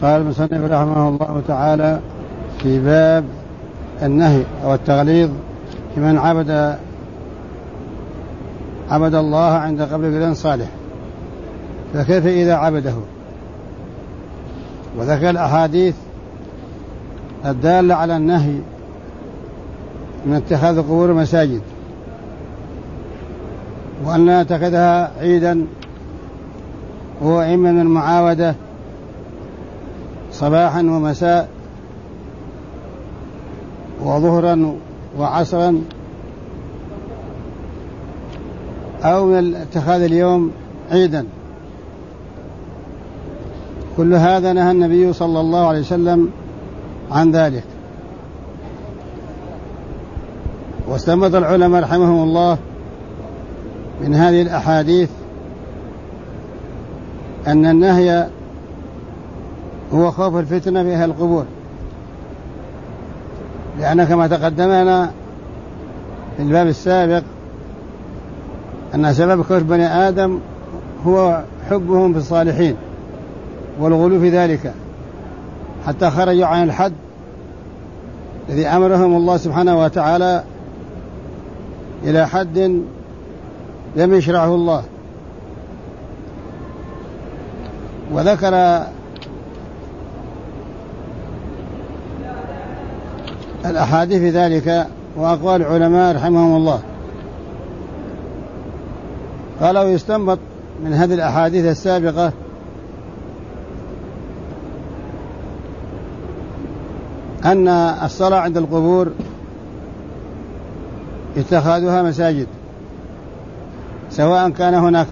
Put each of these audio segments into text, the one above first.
قال المصنف رحمه الله تعالى في باب النهي أو التغليظ لمن عبد الله عند قبر فلان صالح، فكيف إذا عبده؟ وذكر الأحاديث الدالة على النهي من اتخاذ قبور مساجد، وأن لا نتخذها عيدا وإما من المعاودة صباحا ومساء وظهرا وعصرا، أو من اتخاذ اليوم عيدا. كل هذا نهى النبي صلى الله عليه وسلم عن ذلك. واستنبط العلماء رحمهم الله من هذه الأحاديث أن النهي هو خوف الفتنة في أهل القبور، لأن كما تقدمنا في الباب السابق أن سبب كفر بني آدم هو حبهم في الصالحين والغلو في ذلك، حتى خرجوا عن الحد الذي أمرهم الله سبحانه وتعالى إلى حد لم يشرعه الله. وذكر الأحاديث في ذلك وأقوال العلماء رحمهم الله. قالوا يستنبط من هذه الأحاديث السابقة أن الصلاة عند القبور اتخاذها مساجد، سواء كان هناك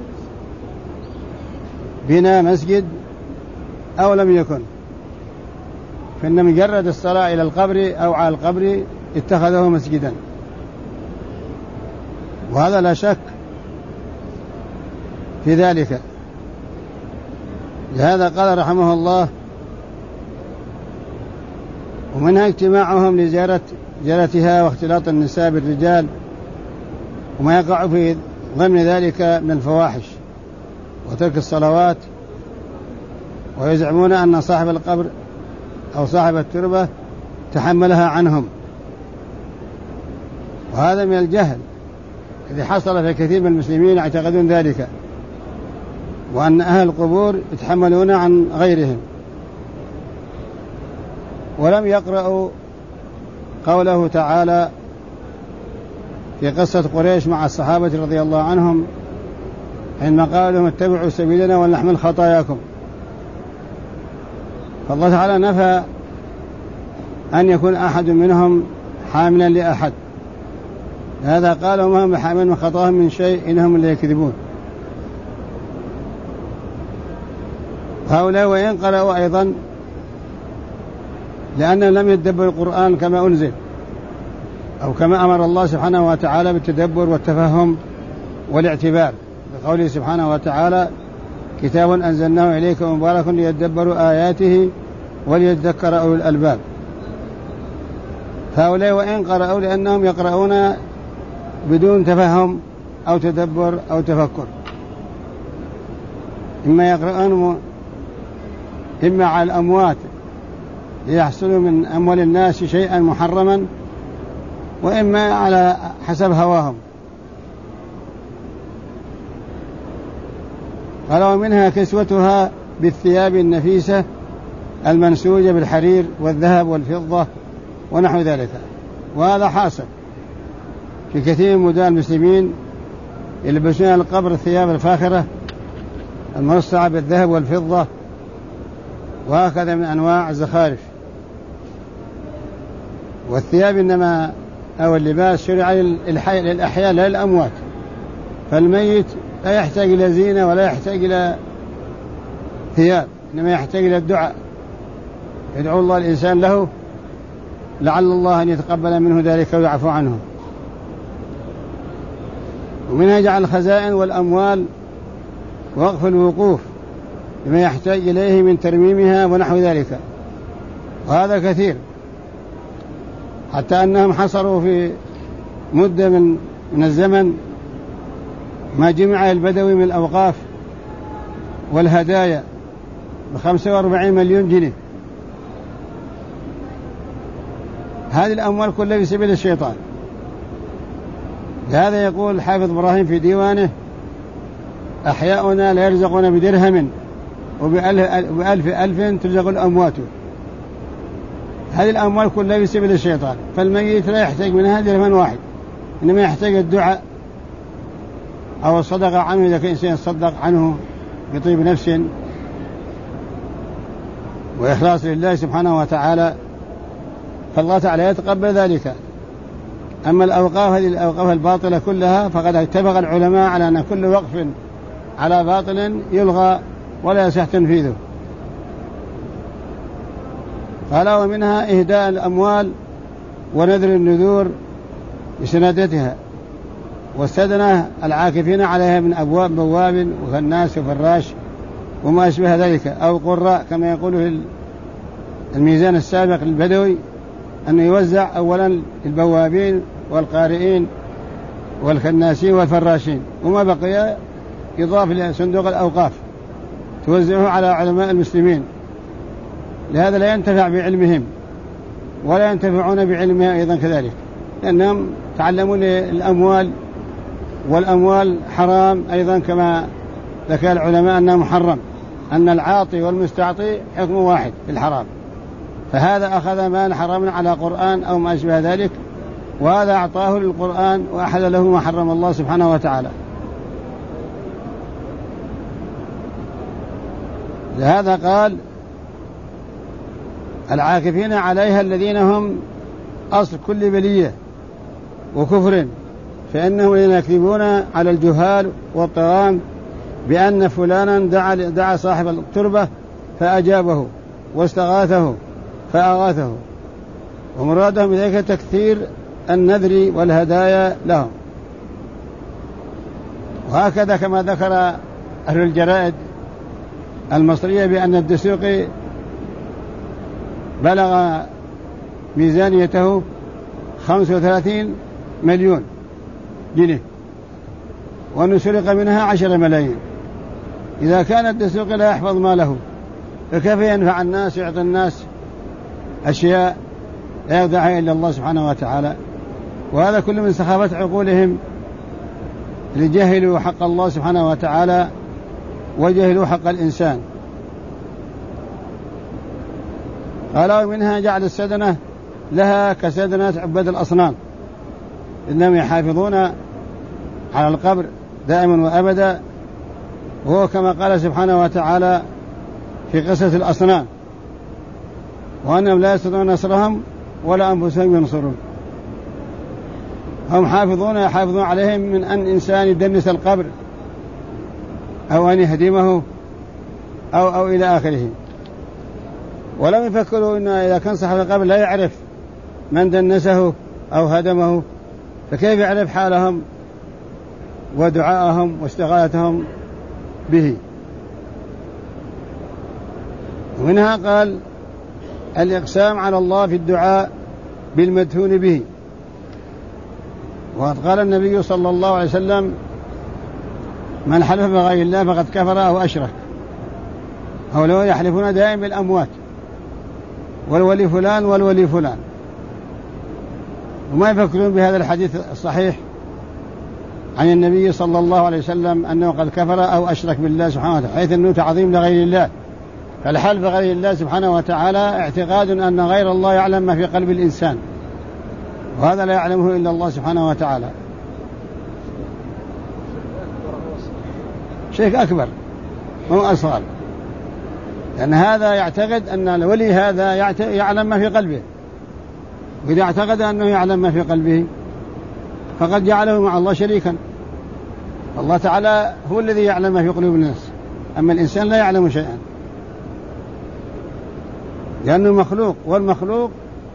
بناء مسجد أو لم يكن، فإن مجرد الصلاة إلى القبر أو على القبر اتخذه مسجدا، وهذا لا شك في ذلك. لهذا قال رحمه الله: ومنها اجتماعهم لزيارتها واختلاط النساء بالرجال وما يقع في ضمن ذلك من الفواحش وترك الصلوات، ويزعمون أن صاحب القبر أو صاحب التربة تحملها عنهم، وهذا من الجهل الذي حصل في كثير من المسلمين يعتقدون ذلك، وأن أهل القبور يتحملون عن غيرهم، ولم يقرأوا قوله تعالى في قصة قريش مع الصحابة رضي الله عنهم حينما قال لهم: اتبعوا سبيلنا ولنحمل خطاياكم. فالله تعالى نفى أن يكون أحد منهم حاملا لأحد، هذا قال: وما هم بحامل من خطاهم من شيء إنهم اللي يكذبون. هؤلاء وإن قرأوا أيضا لأنهم لم يتدبروا القرآن كما أنزل أو كما أمر الله سبحانه وتعالى بالتدبر والتفهم والاعتبار، بقوله سبحانه وتعالى: كتاب أنزلناه إليك مبارك ليدبروا آياته وليذكر أولو الألباب. فهؤلاء وإن قرأوا لأنهم يقرؤون بدون تفهم أو تدبر أو تفكر، إما يقرؤون إما على الأموات ليحصلوا من أموال الناس شيئا محرما، وإما على حسب هواهم. قال: ومنها كسوتها بالثياب النفيسة المنسوجة بالحرير والذهب والفضة ونحو ذلك. وهذا حاصل في كثير من بلدان المسلمين، يلبسون القبر الثياب الفاخرة المرصعة بالذهب والفضة وهكذا من أنواع الزخارف. والثياب إنما أو اللباس شرع للأحياء لا للأموات، فالميت لا يحتاج إلى زينة ولا يحتاج إلى ثياب، إنما يحتاج إلى الدعاء، يدعو الله الإنسان له لعل الله أن يتقبل منه ذلك ويعفو عنه. ومنها جعل الخزائن والأموال ووقف الوقوف لما يحتاج إليه من ترميمها ونحو ذلك، وهذا كثير، حتى أنهم حصروا في مدة من الزمن ما جمع البدوي من الأوقاف والهدايا ب45 مليون جنيه. هذه الأموال كلها في سبيل الشيطان. لهذا يقول الحافظ إبراهيم في ديوانه: أحياؤنا لا يرزقون بدرهم وبألف ألف ترزق الأموات. هذه الأموال كلها في سبيل الشيطان. فالميت لا يحتاج منها درهم واحد، إنما يحتاج الدعاء أو الصدقة عنه إذا كان إنسان يصدق عنه بطيب نفس وإخلاص لله سبحانه وتعالى، فالله تعالى يتقبل ذلك. أما الأوقاف، هذه الأوقاف الباطلة كلها، فقد اتفق العلماء على أن كل وقف على باطل يلغى ولا يصح تنفيذه. قال: ومنها إهداء الأموال ونذر النذور بسندتها، والسدنة العاكفين عليها من أبواب بواب وخناس وفراش وما أشبه ذلك، أو قراء كما يقول في الميزان السابق البدوي، أنه يوزع أولا البوابين والقارئين والخناسين والفراشين، وما بقي يضاف لصندوق الأوقاف توزعه على علماء المسلمين. لهذا لا ينتفع بعلمهم ولا ينتفعون بعلمها أيضا كذلك، لأنهم تعلمون الأموال، والأموال حرام أيضا كما ذكر العلماء أنها محرم، أن العاطي والمستعطي حكم واحد في الحرام. فهذا أخذ مال حرام على قرآن أو ما أشبه ذلك، وهذا أعطاه للقرآن وأحل له ما حرم الله سبحانه وتعالى. لهذا قال: العاكفين عليها الذين هم أصل كل بلية وكفر، فإنهم يكذبون على الجهال والطغام بأن فلانا دعا صاحب التربة فأجابه واستغاثه فأغاثه، ومرادهم بذلك تكثير النذر والهدايا لهم. وهكذا كما ذكر أهل الجرائد المصرية بأن الدسوقي بلغ ميزانيته 35 مليون جنيه، وأنه سرق منها 10 ملايين. إذا كان الدسوقي لا يحفظ ماله، فكيف ينفع الناس ويعطي الناس أشياء لا يودعها إلا الله سبحانه وتعالى؟ وهذا كله من سخافة عقولهم لجهلوا حق الله سبحانه وتعالى وجهلوا حق الإنسان. قالوا: منها جعل السدنة لها كسدنة عباد الأصنام، إنهم يحافظون على القبر دائما وأبدا، وهو كما قال سبحانه وتعالى في قصة الأصنام: وأنهم لا يستطيعون نصرهم ولا أنفسهم ينصرون. هم يحافظون عليهم من أن إنسان يدنس القبر أو أن يهدمه أو إلى آخره. ولم يفكروا أن إذا كان صاحب القبر لا يعرف من دنسه أو هدمه، فكيف يعرف حالهم ودعاءهم واستغاثتهم به؟ ومنها قال: الإقسام على الله في الدعاء بالمدفون به. وقد قال النبي صلى الله عليه وسلم: من حلف بغير الله فقد كفر أو أشرك. هؤلاء يحلفون دائما بالأموات، والولي فلان والولي فلان، وما يفكرون بهذا الحديث الصحيح عن النبي صلى الله عليه وسلم أنه قد كفر أو أشرك بالله سبحانه وتعالى، حيث أنه تعظيم لغير الله. فالحلف بغير الله سبحانه وتعالى اعتقاد أن غير الله يعلم ما في قلب الإنسان، وهذا لا يعلمه إلا الله سبحانه وتعالى. شيء أكبر مو أصغر، لأن هذا يعتقد أن الولي هذا يعلم ما في قلبه، وإذا اعتقد أنه يعلم ما في قلبه فقد جعله مع الله شريكا. الله تعالى هو الذي يعلم ما في قلوب الناس، أما الإنسان لا يعلم شيئا، لأنه مخلوق، والمخلوق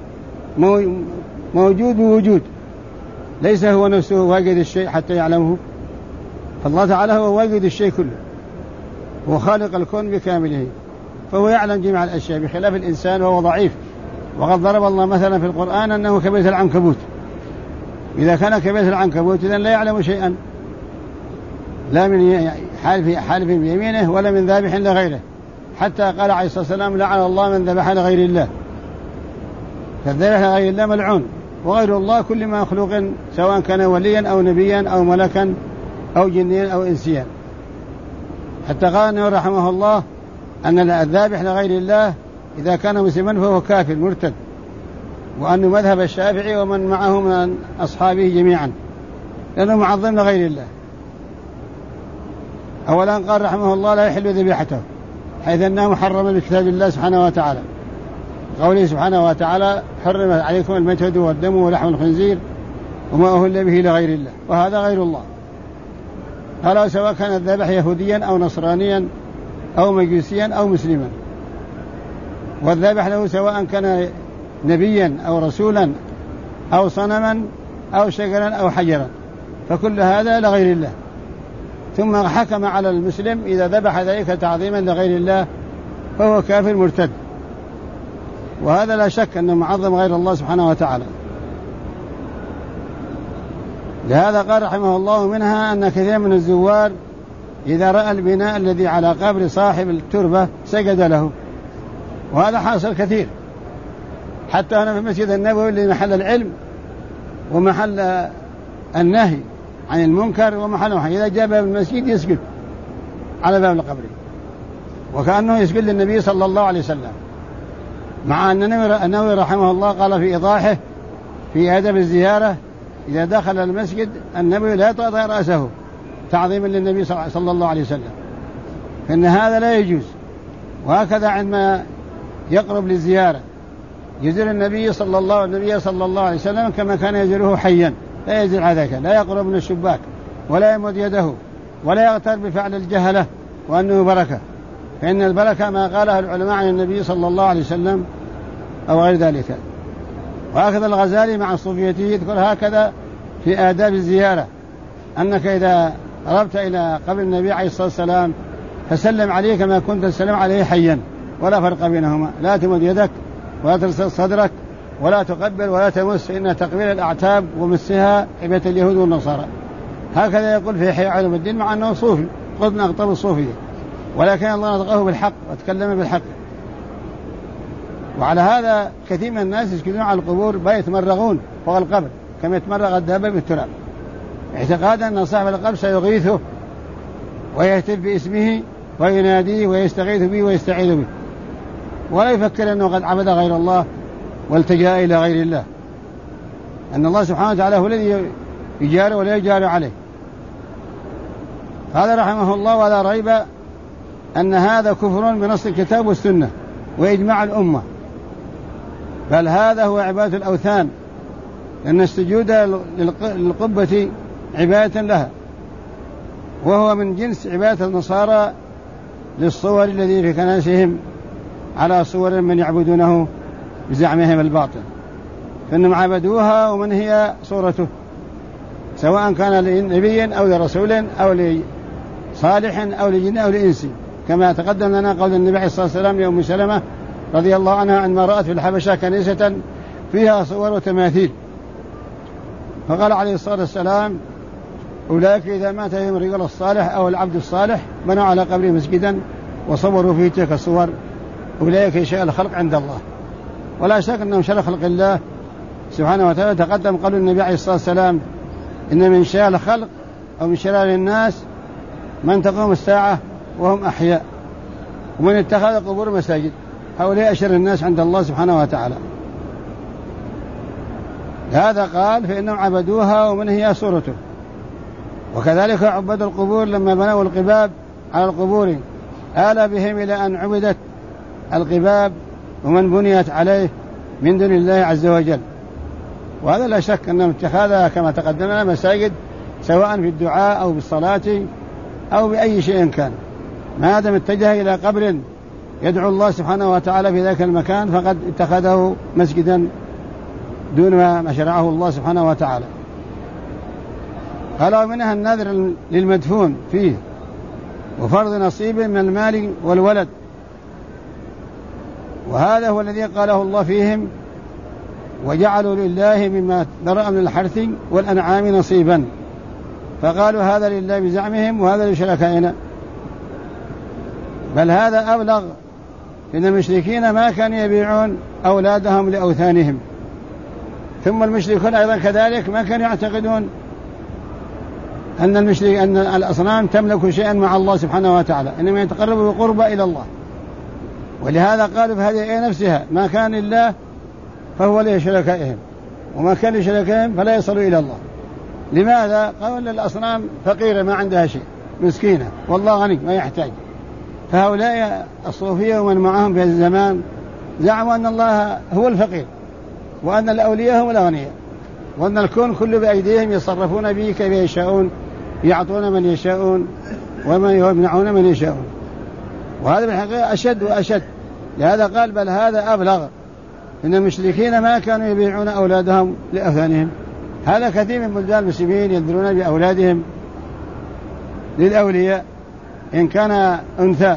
موجود بوجود، ليس هو نفسه واجد الشيء حتى يعلمه. فالله تعالى هو واجد الشيء كله، هو خالق الكون بكامله، فهو يعلم جميع الأشياء، بخلاف الإنسان وهو ضعيف. وقد ضرب الله مثلا في القرآن أنه كبيت العنكبوت. إذا كان كبيت العنكبوت إذن لا يعلم شيئا، لا من حالف بيمينه ولا من ذابح لغيره، حتى قال عليه الصلاة والسلام لعن الله من ذبح لغير الله، فالذبح لغير الله ملعون، وغير الله كل ما مخلوق سواء كان وليا أو نبيا أو ملكا أو جنيا أو إنسيا. حتى قال أنه رحمه الله أن الذابح لغير الله إذا كان مسلما فهو كافر مرتد، وأنه مذهب الشافعي ومن معه من أصحابه جميعا، لأنه معظم لغير الله. أولا قال رحمه الله لا يحل ذبيحته، حيث أنه محرم بكتاب الله سبحانه وتعالى، قوله سبحانه وتعالى حرمت عليكم الميتة والدم ولحم الخنزير وما أهل به لغير الله، وهذا غير الله. قال سواء كان الذبح يهوديا أو نصرانيا أو مجوسيا أو مسلما، والذبح له سواء كان نبيا أو رسولا أو صنما أو شجرا أو حجرا، فكل هذا لغير الله. ثم حكم على المسلم إذا ذبح ذلك تعظيما لغير الله فهو كافر مرتد، وهذا لا شك أنه معظم غير الله سبحانه وتعالى. لهذا قال رحمه الله منها أن كثير من الزوار إذا رأى البناء الذي على قبر صاحب التربة سجد له، وهذا حاصل كثير، حتى هنا في المسجد النبوي اللي محل العلم ومحل النهي عن المنكر ومحل النهي، إذا جاء باب المسجد يسجد على باب القبر وكأنه يسجد للنبي صلى الله عليه وسلم، مع أن النووي رحمه الله قال في إيضاحه في أدب الزيارة إذا دخل المسجد النبي لا يطأطئ رأسه تعظيما للنبي صلى الله عليه وسلم، فإن هذا لا يجوز. وهكذا عندما يقرب للزيارة يزور النبي صلى الله عليه وسلم كما كان يزوره حيا، لا يزور عذاك، لا يقرب من الشباك ولا يمد يده ولا يغتر بفعل الجهلة وأنه بركة، فإن البركة ما قاله العلماء عن النبي صلى الله عليه وسلم أو غير ذلك. وهكذا الغزالي مع صوفيته يذكر هكذا في آداب الزيارة، أنك إذا قربت إلى قبر النبي عليه الصلاة والسلام فسلم عليه كما كنت تسلم عليه حيا، ولا فرق بينهما، لا تمد يدك ولا ترسل صدرك ولا تقبل ولا تمس، إن تقبيل الأعتاب ومسها عبادة اليهود والنصارى. هكذا يقول في إحياء علوم الدين، مع أنه صوفي قد من أقطاب الصوفية، ولكن الله نطقه بالحق وتكلم بالحق. وعلى هذا كثير من الناس يسكنون على القبور بيتمرغون فوق القبر كما يتمرغ الدابة بالتراب، اعتقادا أن صاحب القبر سيغيثه ويهتف باسمه ويناديه ويستغيث به ويستعيذ به، ولا يفكر أنه قد عبد غير الله والتجأ إلى غير الله، أن الله سبحانه وتعالى هو الذي يجار ولا يجار عليه. هذا رحمه الله ولا ريب أن هذا كفر بنص الكتاب والسنة وإجماع الأمة، بل هذا هو عبادة الأوثان، لأن السجود للقبة عبادة لها، وهو من جنس عبادة النصارى للصور الذي في كنائسهم على صور من يعبدونه بزعمهم الباطل، فإنهم عبدوها ومن هي صورته، سواء كان لنبي أو لرسول أو لصالح أو لجن أو لإنس، كما تقدم لنا قول النبي عليه الصلاة والسلام لأم سلمة رضي الله عنها عندما رأت في الحبشة كنيسة فيها صور وتماثيل، فقال عليه الصلاة والسلام أولئك إذا مات فيهم الرجل الصالح أو العبد الصالح بنوا على قبره مسجدا وصوروا فيه تلك الصور، أولئك شاء الخلق عند الله. ولا شك أنهم شر خلق الله سبحانه وتعالى. تقدم قول النبي عليه الصلاة والسلام إن من شاء الخلق أو من شرار الناس من تقوم الساعة وهم أحياء، ومن اتخذ قبور مساجد، هؤلاء أشر الناس عند الله سبحانه وتعالى. هذا قال فإنهم عبدوها ومن هي صورته. وكذلك عبد القبور لما بنوا القباب على القبور آل بهم إلى أن عبدت القباب ومن بنيت عليه من دون الله عز وجل. وهذا لا شك أنهم اتخاذها كما تقدمنا مساجد، سواء في الدعاء أو بالصلاة أو بأي شيء كان، ما دام اتجه إلى قبر يدعو الله سبحانه وتعالى في ذاك المكان فقد اتخذه مسجدا دون ما شرعه الله سبحانه وتعالى. قال منها النذر للمدفون فيه وفرض نصيب من المال والولد، وهذا هو الذي قاله الله فيهم وجعلوا لله مما ذرأ من الحرث والأنعام نصيبا، فقالوا هذا لله بزعمهم وهذا لشركائنا، بل هذا أبلغ إن المشركين ما كانوا يبيعون أولادهم لأوثانهم، ثم المشركون أيضا كذلك ما كانوا يعتقدون أن الأصنام تملك شيئا مع الله سبحانه وتعالى، إنما يتقربوا بقربة إلى الله. ولهذا قالوا في هذه الآية نفسها: ما كان لله فهو لشركائهم، وما كان لشركائهم فلا يصلوا إلى الله. لماذا؟ قالوا أن الأصنام فقيرة ما عندها شيء، مسكينة، والله غني ما يحتاج. فهؤلاء الصوفية ومن معهم في هذا الزمان زعموا أن الله هو الفقير، وأن الأولياء هم الأغنياء، وأن الكون كله بأيديهم يصرفون به كيف يشاءون، يعطون من يشاءون ويمنعون من يشاءون. وهذا بالحقيقة أشد وأشد. لهذا قال: بل هذا أبلغ، إن المشركين ما كانوا يبيعون أولادهم لأوثانهم. هذا كثير من بلدان المسلمين يدرون بأولادهم للأولياء، إن كان أنثى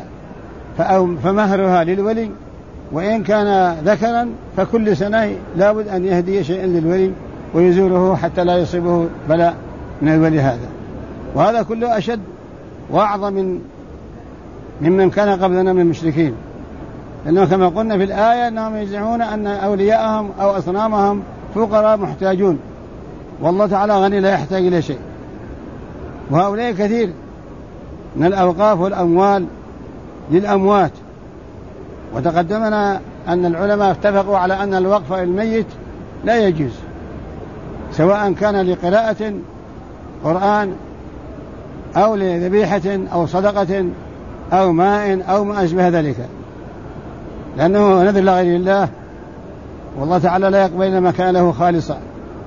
فمهرها للولي، وإن كان ذكرا فكل سنة لابد أن يهدي شيئا للولي ويزوره حتى لا يصيبه بلاء من الولي هذا. وهذا كله أشد وأعظم ممن كان قبلنا من المشركين، لأنه كما قلنا في الآية أنهم يزعمون أن أولياءهم أو أصنامهم فقراء محتاجون، والله تعالى غني لا يحتاج إلى شيء. وهؤلاء كثير من الأوقاف والأموال للأموات. وتقدمنا أن العلماء اتفقوا على أن الوقف للميت لا يجوز، سواء كان لقراءة قرآن أو لذبيحة أو صدقة أو ماء أو ما أشبه ذلك، لأنه نذر لغير الله، والله تعالى لا يقبل ما كان له خالصا.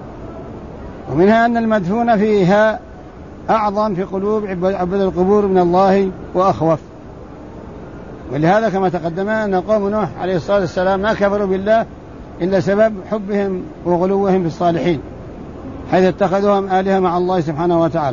ومنها أن المدفون فيها أعظم في قلوب عباد القبور من الله وأخوف. ولهذا كما تقدمنا أن قوم نوح عليه الصلاة والسلام ما كفروا بالله إلا سبب حبهم وغلوهم في الصالحين، حيث اتخذوهم آلهة مع الله سبحانه وتعالى.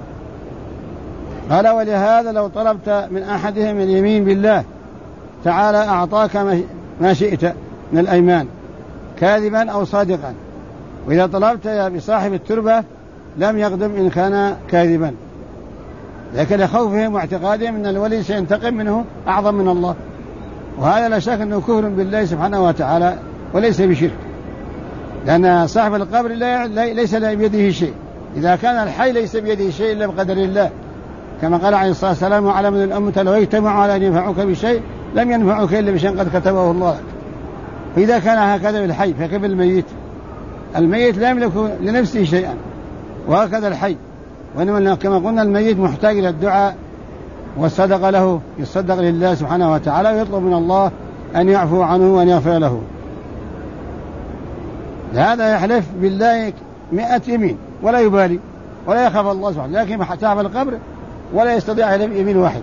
قال: ولهذا لو طلبت من أحدهم اليمين بالله تعالى أعطاك ما شئت من الأيمان كاذبا أو صادقا، وإذا طلبت بصاحب التربة لم يقدم إن كان كاذبا، لكن لخوفهم واعتقادهم أن الولي سينتقم منه أعظم من الله. وهذا لا شك أنه كفر بالله سبحانه وتعالى وليس بشرك، لأن صاحب القبر ليس بيده شيء. إذا كان الحي ليس بيده شيء إلا بقدر الله، كما قال عليه الصلاة والسلام: وعلى من الأمة لو اجتمعوا على أن ينفعوك بشيء لم ينفعوك إلا بشيء قد كتبه الله. فإذا كان هكذا بالحي فكيف الميت؟ الميت لا يملك لنفسه شيئا، وهكذا الحي. وإنما كما قلنا الميت محتاج إلى الدعاء والصدق له، يصدق لله سبحانه وتعالى ويطلب من الله أن يعفو عنه وأن يغفر له. لهذا يحلف بالله 100 يمين ولا يبالي ولا يخاف الله سبحانه، لكن حتى في القبر ولا يستطيع يحلف يمين واحد.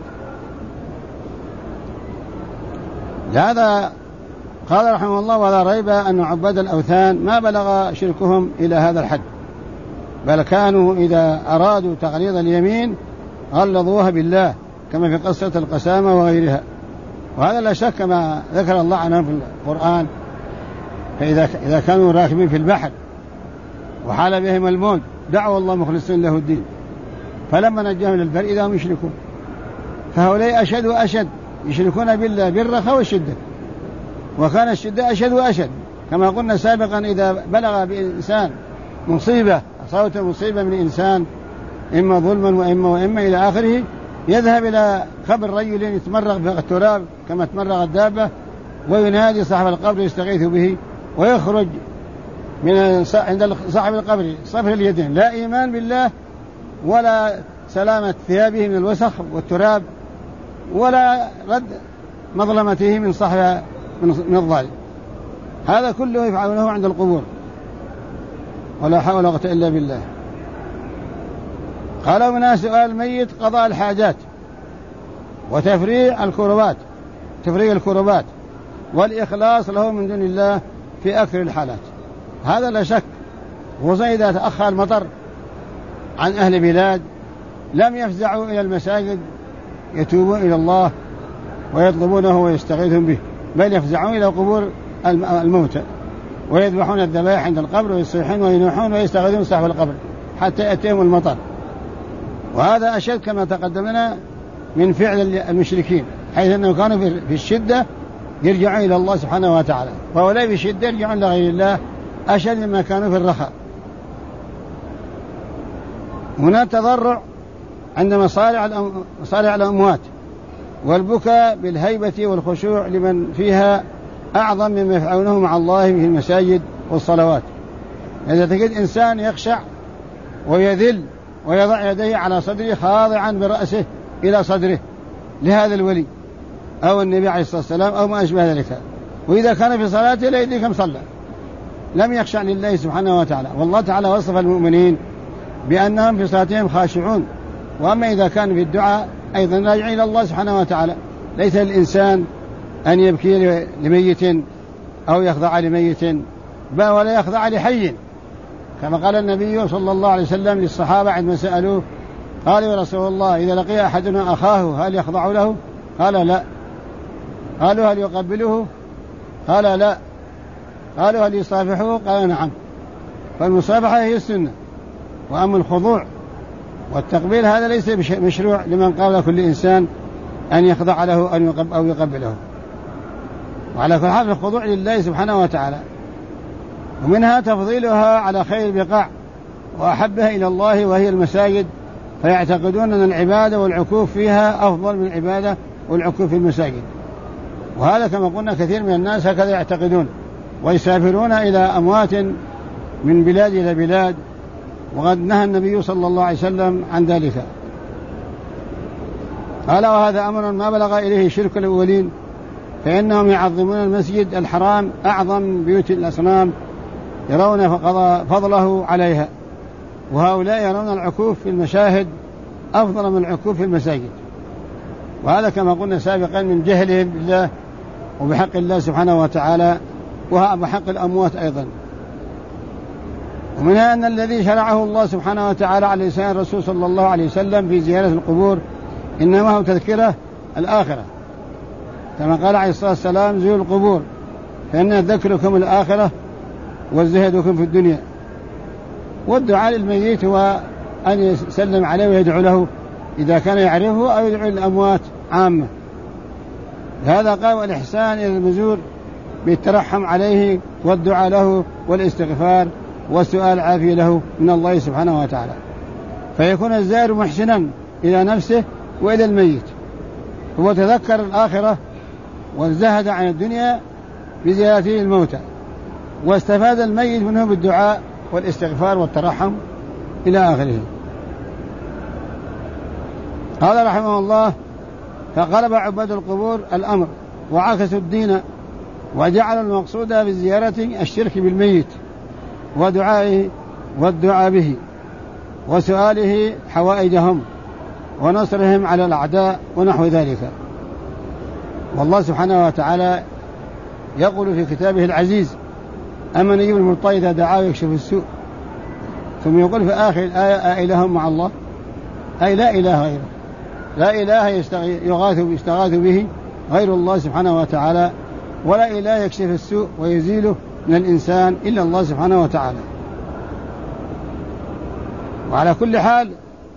لهذا قال رحمه الله: ولا ريب أن عباد الأوثان ما بلغ شركهم إلى هذا الحد، بل كانوا إذا أرادوا تغليظ اليمين غلظوها بالله، كما في قصة القسامة وغيرها. وهذا لا شك ما ذكر الله عنهم في القرآن. فإذا كانوا راكبين في البحر وحال بهم الموت دعوا الله مخلصين له الدين، فلما نجاهم إلى البر إذا هم يشركون. فهؤلاء أشد وأشد، يشركون بالله بالرخاء والشدة، وكان الشدة أشد وأشد. كما قلنا سابقا: إذا بلغ بإنسان مصيبة، أصابته مصيبة من إنسان إما ظلما وإما إلى آخره، يذهب إلى قبر رجل يتمرغ في التراب كما تمرغ الدابة، وينادي صاحب القبر يستغيث به، ويخرج من عند صاحب القبر صفر اليدين، لا إيمان بالله ولا سلامة ثيابه من الوسخ والتراب ولا رد مظلمته من صاحب من الظالم. هذا كله يفعلونه عند القبور، ولا حول ولا قوة إلا بالله. قالوا: منها سؤال الميت قضاء الحاجات وتفريع الكربات والإخلاص له من دون الله في أكثر الحالات. هذا لا شك. وإذا تأخر المطر عن أهل بلاد لم يفزعوا إلى المساجد يتوبون إلى الله ويطلبونه ويستغيثون به، بل يفزعون إلى قبور الموتى ويذبحون الذبائح عند القبر ويصيحون وينوحون ويستغيثون صاحب القبر حتى يأتيهم المطر. وهذا أشد كما تقدمنا من فعل المشركين، حيث أنهم كانوا في الشدة يرجعون إلى الله سبحانه وتعالى، وهؤلاء بشدة يرجعون لغير الله أشد مما كانوا في الرخاء. هنا تضرع عند مصارع الأموات، والبكاء بالهيبة والخشوع لمن فيها أعظم مما يفعلونه مع الله في المساجد والصلوات. إذا تجد إنسان يخشع ويذل ويضع يديه على صدره خاضعا برأسه إلى صدره لهذا الولي أو النبي عليه الصلاة والسلام أو ما أشبه ذلك، وإذا كان في صلاته لا يدري كم صلى، لم يخشع لله سبحانه وتعالى. والله تعالى وصف المؤمنين بأنهم في صلاتهم خاشعون. وأما إذا كان في الدعاء أيضا راجعين إلى الله سبحانه وتعالى. ليس الإنسان أن يبكي لميت أو يخضع لميت، بل ولا يخضع لحي، كما قال النبي صلى الله عليه وسلم للصحابة عندما سألوه قالوا يا رسول الله إذا لقي أحدنا أخاه هل يخضع له؟ قال لا. قالوا هل يقبله؟ قال لا. قالوا هل يصافحه؟ قال نعم. فالمصافحة هي السنة، وأما الخضوع والتقبيل هذا ليس مشروع لمن قال كل إنسان أن يخضع له أو يقبله. وعلى كل حال الخضوع لله سبحانه وتعالى. ومنها تفضيلها على خير البقاع وأحبها إلى الله وهي المساجد، فيعتقدون أن العبادة والعكوف فيها أفضل من العبادة والعكوف في المساجد. وهذا كما قلنا كثير من الناس هكذا يعتقدون، ويسافرون إلى أموات من بلاد إلى بلاد، وقد نهى النبي صلى الله عليه وسلم عن ذلك. قال وهذا أمر ما بلغ إليه شرك الأولين، فإنهم يعظمون المسجد الحرام أعظم بيوت الأصنام، يرون فضله عليها، وهؤلاء يرون العكوف في المشاهد أفضل من العكوف في المساجد. وهذا كما قلنا سابقا من جهلهم بالله وبحق الله سبحانه وتعالى وبحق الأموات أيضا. ومنها أن الذي شرعه الله سبحانه وتعالى على لسان الرسول صلى الله عليه وسلم في زيارة القبور إنما هو تذكرة الآخرة، كما قال عليه الصلاة والسلام زوروا القبور فإن ذكركم الآخرة وزهدكم في الدنيا. والدعاء للميت هو أن يسلم عليه ويدعو له إذا كان يعرفه أو يدعو للأموات عامة. هذا قال والإحسان إلى المزور بالترحم عليه والدعاء له والاستغفار والسؤال العافية له من الله سبحانه وتعالى، فيكون الزائر محسنا إلى نفسه وإلى الميت، هو تذكر الآخرة وزهد عن الدنيا بزيارته الموتى، واستفاد الميت منه بالدعاء والاستغفار والترحم إلى آخره. قال رحمه الله فقلب عباد القبور الأمر وعكسوا الدين، وجعلوا المقصود بالزيارة الشرك بالميت ودعائه والدعاء به وسؤاله حوائجهم ونصرهم على الأعداء ونحو ذلك. والله سبحانه وتعالى يقول في كتابه العزيز أمن يجيب المضطر إذا دعاه يكشف السوء، ثم يقول في آخر الآية أإله مع الله، أي لا إله غيره، لا إله يستغاث به غير الله سبحانه وتعالى، ولا إله يكشف السوء ويزيله من الإنسان إلا الله سبحانه وتعالى. وعلى كل حال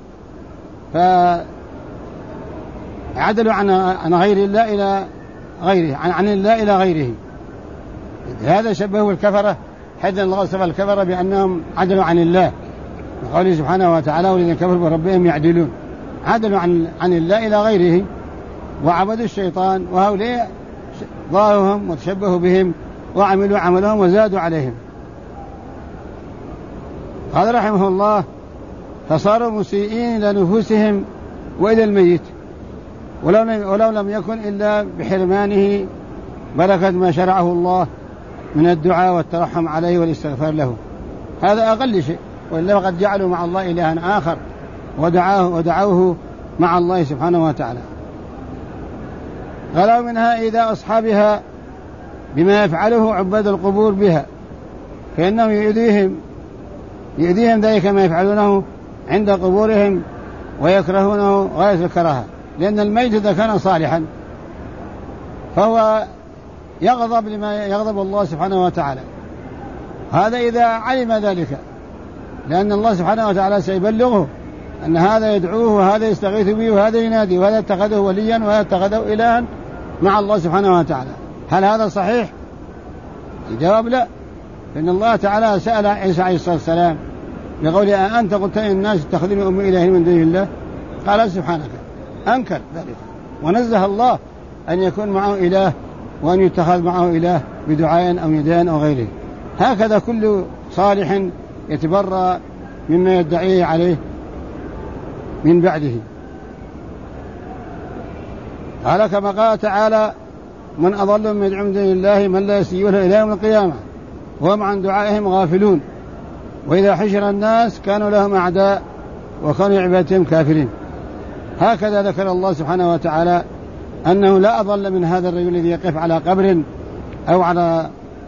فعدلوا عن غير الله إلى غيره، عن الله إلى غيره. هذا شبهه الكفرة، حيث الله وصف الكفرة بأنهم عدلوا عن الله، وقوله سبحانه وتعالى والذين كفروا بربهم يعدلون، عدلوا عن الله إلى غيره وعبدوا الشيطان، وهؤلاء ضاههم وتشبهوا بهم وعملوا عملهم وزادوا عليهم. قال رحمه الله فصاروا مسيئين إلى نفوسهم وإلى الميت، ولو لم يكن إلا بحرمانه بركة ما شرعه الله من الدعاء والترحم عليه والاستغفار له. هذا أقل شيء، وإلا قد جعلوا مع الله إلها آخر ودعوه مع الله سبحانه وتعالى. قالوا منها إذا أصحابها بما يفعله عباد القبور بها، فإنهم يؤذيهم ذلك ما يفعلونه عند قبورهم ويكرهونه غاية الكراهة، لأن الميت إذا كان صالحا فهو يغضب لما يغضب الله سبحانه وتعالى، هذا إذا علم ذلك، لأن الله سبحانه وتعالى سيبلغه أن هذا يدعوه وهذا يستغيث به وهذا ينادي وهذا اتخذه وليا وهذا اتخذه إلها مع الله سبحانه وتعالى. هل هذا صحيح؟ الجواب لا. فإن الله تعالى سأل عيسى عليه الصلاة والسلام بقوله أنت قلت للناس اتخذوني أمي إلهين من دون الله؟ قال سبحانك، أنكر ذلك ونزه الله أن يكون معه إله وأن يتخذ معه إله بدعاء أو يدان أو غيره. هكذا كل صالح يتبرأ مما يدعيه عليه من بعده. قال كما قال تعالى من أضل من يدعو من دون الله من لا يستجيب له إلى يوم القيامة وهم عن دعائهم غافلون وإذا حشر الناس كانوا لهم أعداء وكانوا عبادتهم كافرين. هكذا ذكر الله سبحانه وتعالى أنه لا أضل من هذا الرجل الذي يقف على قبر أو على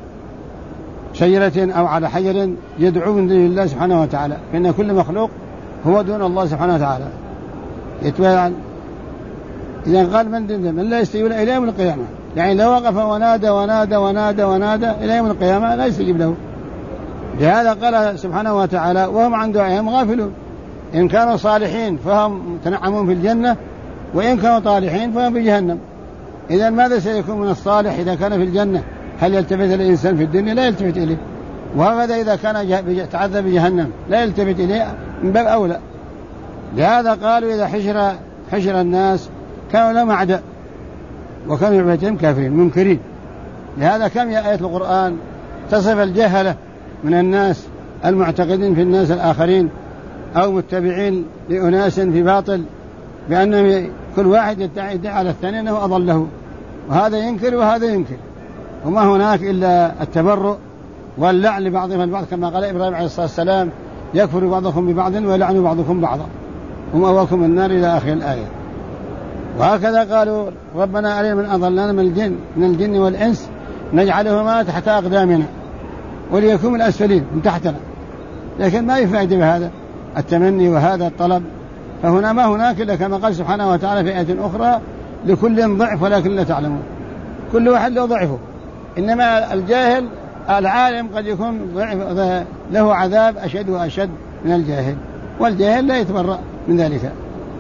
شجرة أو على حجر يدعو من دون الله سبحانه وتعالى، فإن كل مخلوق هو دون الله سبحانه وتعالى يتبع. إذا قال من لا يستجيب له إلى يوم القيامة، يعني لو وقف ونادى ونادى ونادى ونادى إلى يوم القيامة لا يستجيب له. لهذا قال سبحانه وتعالى وهم عن دعائهم غافلون. إن كانوا صالحين فهم تنعمون في الجنة، وإن كانوا طالحين فهم في جهنم. إذا ماذا سيكون من الصالح إذا كان في الجنة؟ هل يلتفت الإنسان في الدنيا؟ لا يلتفت إليه. وهذا إذا كان تعذب بجهنم لا يلتفت إليه من باب أولى. لهذا قالوا إذا حشر الناس كانوا لهم أعداء وكانوا عبادتهم كافرين منكرين. لهذا كم يا آية القرآن تصف الجهلة من الناس المعتقدين في الناس الآخرين أو متبعين لأناس في باطل بأن كل واحد يدعي على الثاني أنه أضله، وهذا ينكر وهذا ينكر، وما هناك إلا التبرؤ واللعن لبعضهم البعض، كما قال إبراهيم عليه الصلاة والسلام يكفر بعضكم ببعض ويلعن بعضكم بعضا ومأواكم النار إلى آخر الآية. وهكذا قالوا ربنا أرنا من أضلنا من الجن والإنس نجعلهما تحت أقدامنا وليكون الأسفلين من تحتنا. لكن ما يفعل بهذا التمني وهذا الطلب، فهنا ما هناك إلا كما قال سبحانه وتعالى في آية أخرى لكل ضعف ولكن لا تعلمون. كل واحد له ضعفه، إنما الجاهل العالم قد يكون له عذاب أشد وأشد من الجاهل، والجاهل لا يتبرأ من ذلك.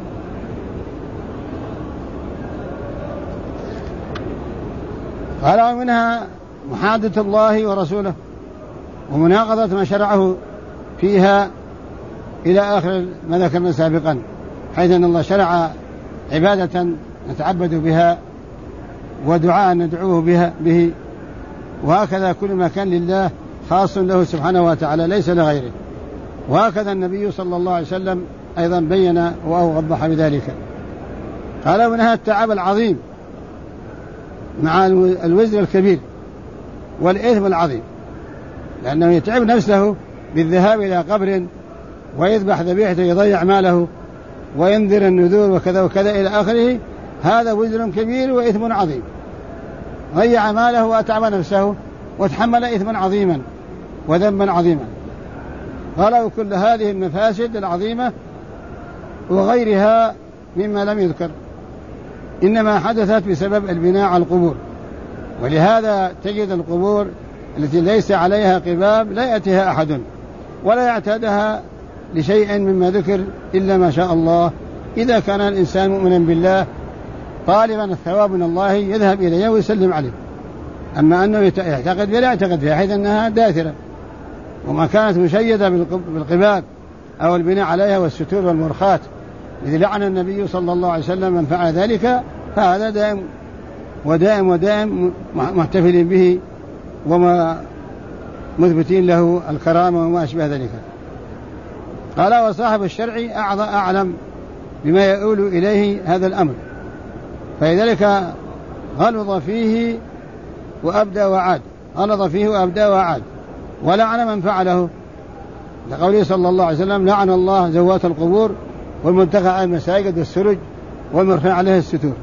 قال ومنها محادة الله ورسوله ومناقضة ما شرعه فيها إلى آخر ما ذكرنا سابقا، حيث أن الله شرع عبادة نتعبد بها ودعاء ندعوه به، وهكذا كل ما كان لله خاص له سبحانه وتعالى ليس لغيره. وهكذا النبي صلى الله عليه وسلم أيضا بين ووضح بذلك. قال ومنها التعب العظيم مع الوزر الكبير والإثم العظيم، لأنه يتعب نفسه بالذهاب إلى قبر ويذبح ذبيحته يضيع ماله وينذر النذور وكذا وكذا إلى آخره. هذا وزر كبير وإثم عظيم، ضيع ماله وأتعب نفسه وتحمل إثما عظيما وذنبا عظيما. قالوا كل هذه المفاسد العظيمة وغيرها مما لم يذكر إنما حدثت بسبب البناء على القبور، ولهذا تجد القبور التي ليس عليها قباب لا يأتيها أحد ولا يعتادها لشيء مما ذكر إلا ما شاء الله. إذا كان الإنسان مؤمنا بالله طالبا الثواب من الله يذهب إليه ويسلم عليه، أما أنه يعتقد ولا يعتقد فيها حيث أنها داثرة وما كانت مشيدة بالقباب أو البناء عليها والستور والمرخات، إذ لعن النبي صلى الله عليه وسلم من فعل ذلك، فهذا دائم ودائم ودائم محتفل به وما مثبتين له الكرامة وما أشبه ذلك. قال وصاحب الشرع أعلم بما يؤول إليه هذا الأمر، فلذلك غلظ فيه وأبدى وعاد ولعن من فعله، لقوله صلى الله عليه وسلم لعن الله زوات القبور والمتخذ على المساجد والسرج والمرفع عليه الستور.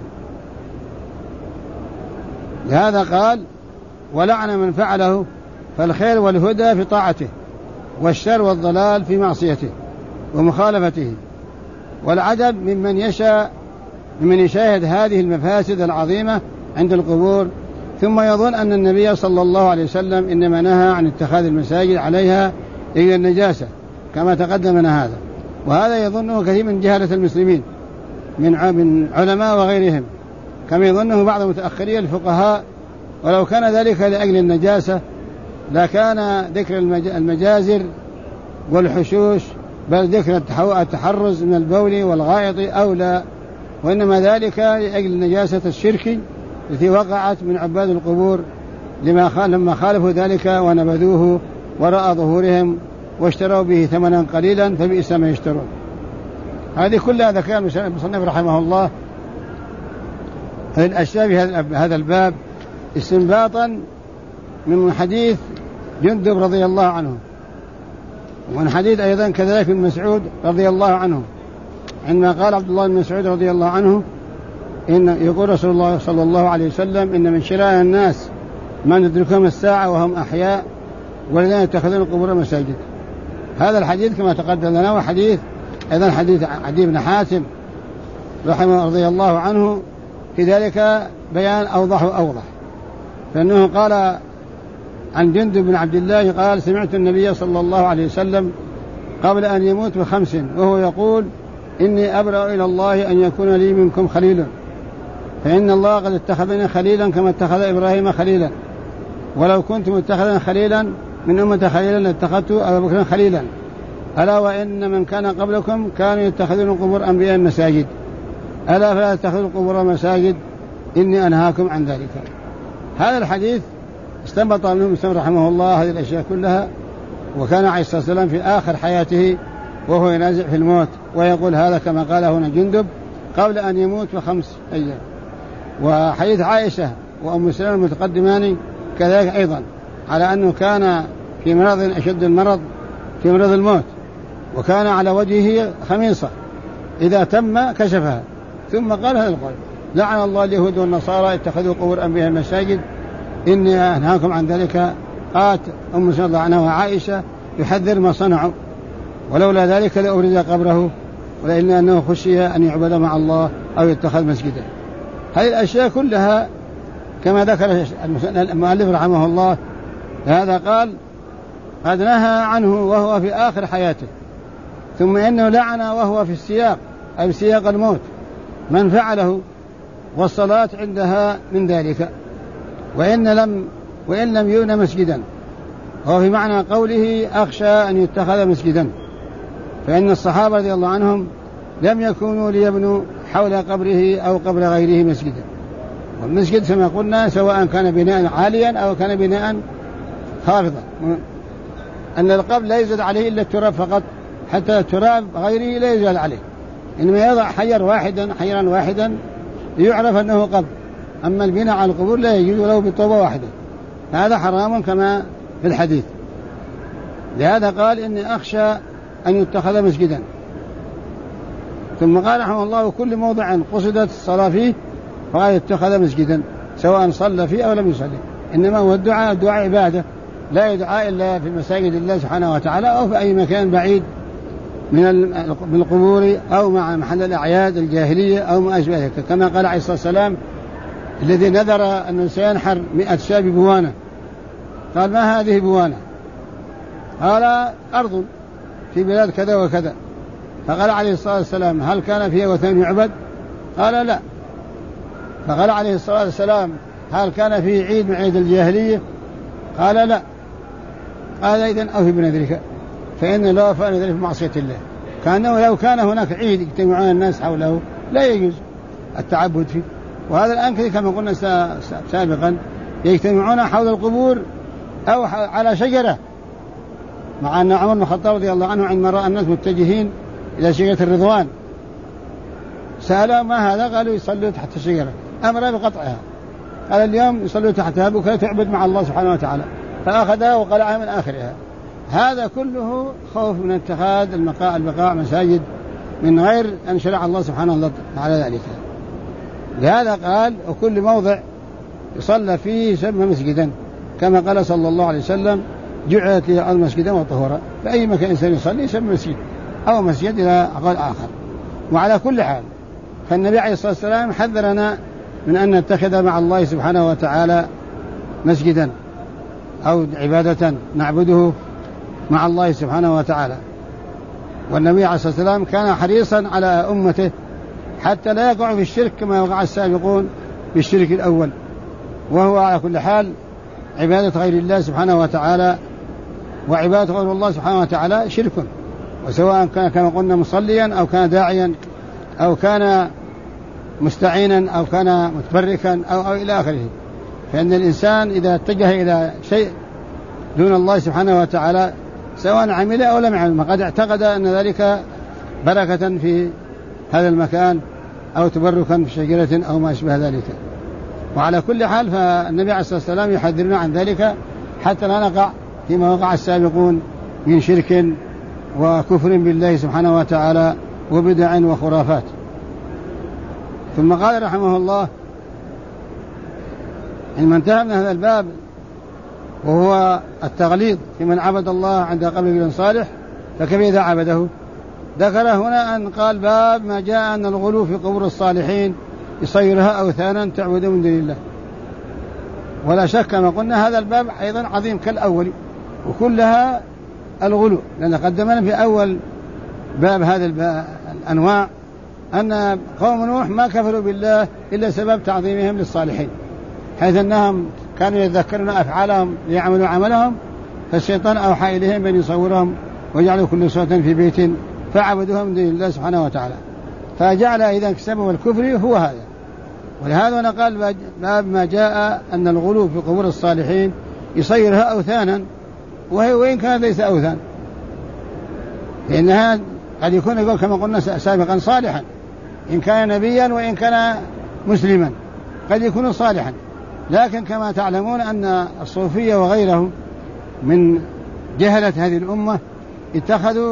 لهذا قال ولعن من فعله، فالخير والهدى في طاعته والشر والضلال في معصيته ومخالفته. والعجب ممن يشاهد هذه المفاسد العظيمة عند القبور ثم يظن أن النبي صلى الله عليه وسلم إنما نهى عن اتخاذ المساجد عليها إلى النجاسة كما تقدمنا هذا، وهذا يظنه كثير من جهلة المسلمين من علماء وغيرهم، كما يظنه بعض متأخري الفقهاء ولو كان ذلك لأجل النجاسة لكان ذكر المجازر والحشوش بل ذكر التحرز من البول والغائط أولى، وإنما ذلك لأجل نجاسة الشرك التي وقعت من عباد القبور لما خالفوا ذلك ونبذوه وراء ظهورهم واشتروا به ثمنا قليلا فبئس ما يشترون. هذه كلها ذكر المصنف رحمه الله هذه الأشياء في هذا الباب استنباطا من حديث جندب رضي الله عنه، ومن حديث أيضا كذلك من مسعود رضي الله عنه عندما قال عبد الله بن مسعود رضي الله عنه إن يقول رسول الله صلى الله عليه وسلم إن من شرار الناس من تدركهم الساعة وهم أحياء والذين يتخذون القبور مساجد. هذا الحديث كما تقدم لنا وحديث أيضا حديث عدي بن حاتم رحمه رضي الله عنه في ذلك بيان أوضح وأوضح، فإنه قال عن جندب بن عبد الله قال سمعت النبي صلى الله عليه وسلم قبل أن يموت ب5 وهو يقول إني أبرأ إلى الله أن يكون لي منكم خليل، فإن الله قد اتخذني خليلا كما اتخذ إبراهيم خليلا، ولو كنت متخذا خليلا من أمة خليلا لاتخذت أبا بكر خليلا، ألا وإن من كان قبلكم كانوا يتخذون قبور أنبياء مساجد، ألا فلا تتخذوا القبور مساجد إني أنهاكم عن ذلك. هذا الحديث استنبط منه مسلم رحمه الله هذه الأشياء كلها، وكان عليه الصلاة والسلام في آخر حياته وهو ينازع في الموت ويقول هذا كما قال هنا جندب قبل أن يموت ب5 أيام. وحديث عائشة وأم سلمة المتقدمان كذلك أيضا على أنه كان في مرض أشد المرض في مرض الموت، وكان على وجهه خميصة إذا تم كشفها، ثم قال هذا القول لعن الله اليهود والنصارى اتخذوا قبور أنبياء المساجد إني أنهاكم عن ذلك. قالت أم سلمة الله عنها وعائشة يحذر ما صنعوا، ولولا ذلك لأبرز قبره ولإلا أنه خشي أن يعبد مع الله أو يتخذ مسجدا. هذه الأشياء كلها كما ذكر المؤلف رحمه الله هذا قال قد نهى عنه وهو في آخر حياته، ثم إنه لعن وهو في السياق أي سياق الموت من فعله والصلاة عندها من ذلك، وإن لم يبن مسجدا، وهو في معنى قوله أخشى أن يتخذ مسجدا، فإن الصحابة رضي الله عنهم لم يكونوا ليبنوا حول قبره أو قبر غيره مسجدا، والمسجد كما قلنا سواء كان بناء عاليا أو كان بناء خافضا، أن القبر لا يزاد عليه إلا التراب فقط، حتى التراب غيره لا يزال عليه، إنما يضع حجرا واحدا يعرف أنه قبر، أما البناء على القبور لا يجوز له بطوبة واحدة، هذا حرام كما في الحديث. لهذا قال إني أخشى أن يتخذ مسجدا. ثم قال رحمه الله وكل موضع قصدت الصلاة فيه فقال يتخذ مسجدا سواء صلى فيه أو لم يصلي، إنما هو الدعاء عبادة، لا يدعى إلا في مساجد الله سبحانه وتعالى أو في أي مكان بعيد من القبور أو مع محل الأعياد الجاهلية أو ما أشبه ذلك، كما قال عليه الصلاة والسلام الذي نذر أنه سينحر 100 شاة ببوانة، قال ما هذه بوانة؟ قال أرض في بلاد كذا وكذا، فقال عليه الصلاة والسلام هل كان فيها وثن يعبد؟ قال لا. فقال عليه الصلاة والسلام هل كان فيه عيد من عيد الجاهلية؟ قال لا. قال إذن أوفي بنذرك فإن لا وفاء نذره في معصية الله، كأنه لو كان هناك عيد يجتمعون الناس حوله لا يجوز التعبد فيه. وهذا الآن كما قلنا سابقا يجتمعون حول القبور أو على شجرة، مع أن عمر بن الخطاب رضي الله عنه عندما رأى الناس متجهين إلى شجرة الرضوان سأل ما هذا؟ قالوا يصلوا تحت الشجرة، أمر بقطعها، قال اليوم يصلوا تحتها بكرة تعبد مع الله سبحانه وتعالى، فأخذها وقلعها من آخرها. هذا كله خوف من اتخاذ البقاع مساجد من غير أن شرع الله سبحانه وتعالى ذلك. لهذا قال وكل موضع يصلى فيه يسمى مسجدا، كما قال صلى الله عليه وسلم جعلت لي الأرض مسجدا وطهورا، فأي مكان إنسان يصلي يسمى مسجد أو مسجد إلى قول آخر. وعلى كل حال فالنبي عليه الصلاة والسلام حذرنا من أن نتخذ مع الله سبحانه وتعالى مسجدا أو عبادة نعبده مع الله سبحانه وتعالى. والنبي عليه الصلاة والسلام كان حريصا على أمته حتى لا يقع في الشرك كما وقع السابقون بالشرك الأول، وهو على كل حال عبادة غير الله سبحانه وتعالى، وعبادة غير الله سبحانه وتعالى شرك، وسواء كان كما قلنا مصليا أو كان داعيا أو كان مستعينا أو كان متبركا أو إلى آخره. فإن الإنسان إذا اتجه إلى شيء دون الله سبحانه وتعالى سواء عمل أو لم يعمل قد اعتقد أن ذلك بركة في هذا المكان أو تبركا في شجرة أو ما أشبه ذلك. وعلى كل حال فالنبي عليه الصلاة والسلام يحذرنا عن ذلك حتى لا نقع فيما وقع السابقون من شرك وكفر بالله سبحانه وتعالى وبدع وخرافات. ثم قال رحمه الله عندما انتهى من هذا الباب وهو التغليظ في من عبد الله عند قبر رجل صالح فكيف إذا عبده؟ ذكر هنا أن قال باب ما جاء أن الغلو في قبور الصالحين يصيرها أوثانا تعبد من دون الله. ولا شك كما قلنا هذا الباب أيضا عظيم كالأول وكلها الغلو، لأن قدمنا في أول باب هذا الأنواع أن قوم نوح ما كفروا بالله إلا سبب تعظيمهم للصالحين، حيث أنهم كانوا يتذكرون أفعالهم ليعملوا عملهم، فالشيطان أوحى إليهم أن يصورهم ويجعلوا كل صوت في بيت فعبدوهم من دون الله سبحانه وتعالى، فجعل إذا سبب الكفر هو هذا. ولهذا نقال باب ما جاء أن الغلو في قبور الصالحين يصيرها أوثانا، وإن كان ليس أوثان، لأنها قد يكون يقول كما قلنا سابقا صالحا، إن كان نبيا وإن كان مسلما قد يكون صالحا. لكن كما تعلمون أن الصوفية وغيرهم من جهلة هذه الأمة اتخذوا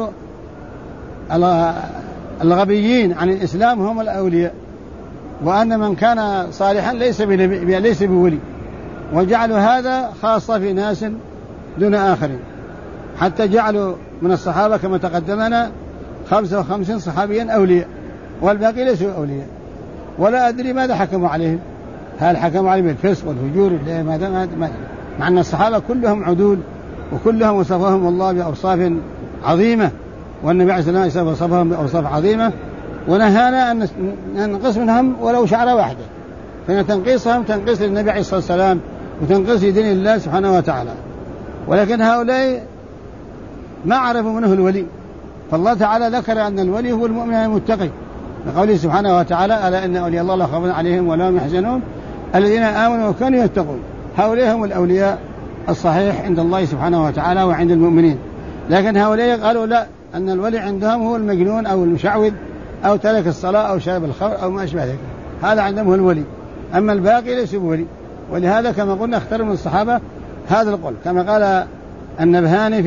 الغبيين عن الإسلام هم الأولياء، وأن من كان صالحا ليس بولي، وجعلوا هذا خاصة في ناس دون آخرين، حتى جعلوا من الصحابة كما تقدمنا 55 صحابيا أولياء والباقي ليسوا أولياء. ولا أدري ماذا حكموا عليهم، هل حكموا عليهم بالفسق والفجور مع أن الصحابة كلهم عدول وكلهم وصفهم الله بأوصاف عظيمة، والنبي عليه الصلاة والسلام وصفهم بأوصاف عظيمة، ونهانا أن ننقص منهم ولو شعرة واحدة، فنتنقصهم تنقص للنبي عليه الصلاة والسلام وتنقص لدين الله سبحانه وتعالى. ولكن هؤلاء ما عرفوا منه الولي، فالله تعالى ذكر أن الولي هو المؤمن المتقي لقوله سبحانه وتعالى ألا إن أولياء الله لا خوف عليهم ولا هم يحزنون الذين آمنوا وكانوا يتقون. هؤلاء هم الأولياء الصحيح عند الله سبحانه وتعالى وعند المؤمنين. لكن هؤلاء قالوا لا، أن الولي عندهم هو المجنون أو المشعوذ أو ترك الصلاة أو شرب الخمر أو ما أشبه ذلك، هذا عندهم هو الولي، أما الباقي ليس بولي. ولهذا كما قلنا اختاروا من الصحابة هذا القول، كما قال النبهاني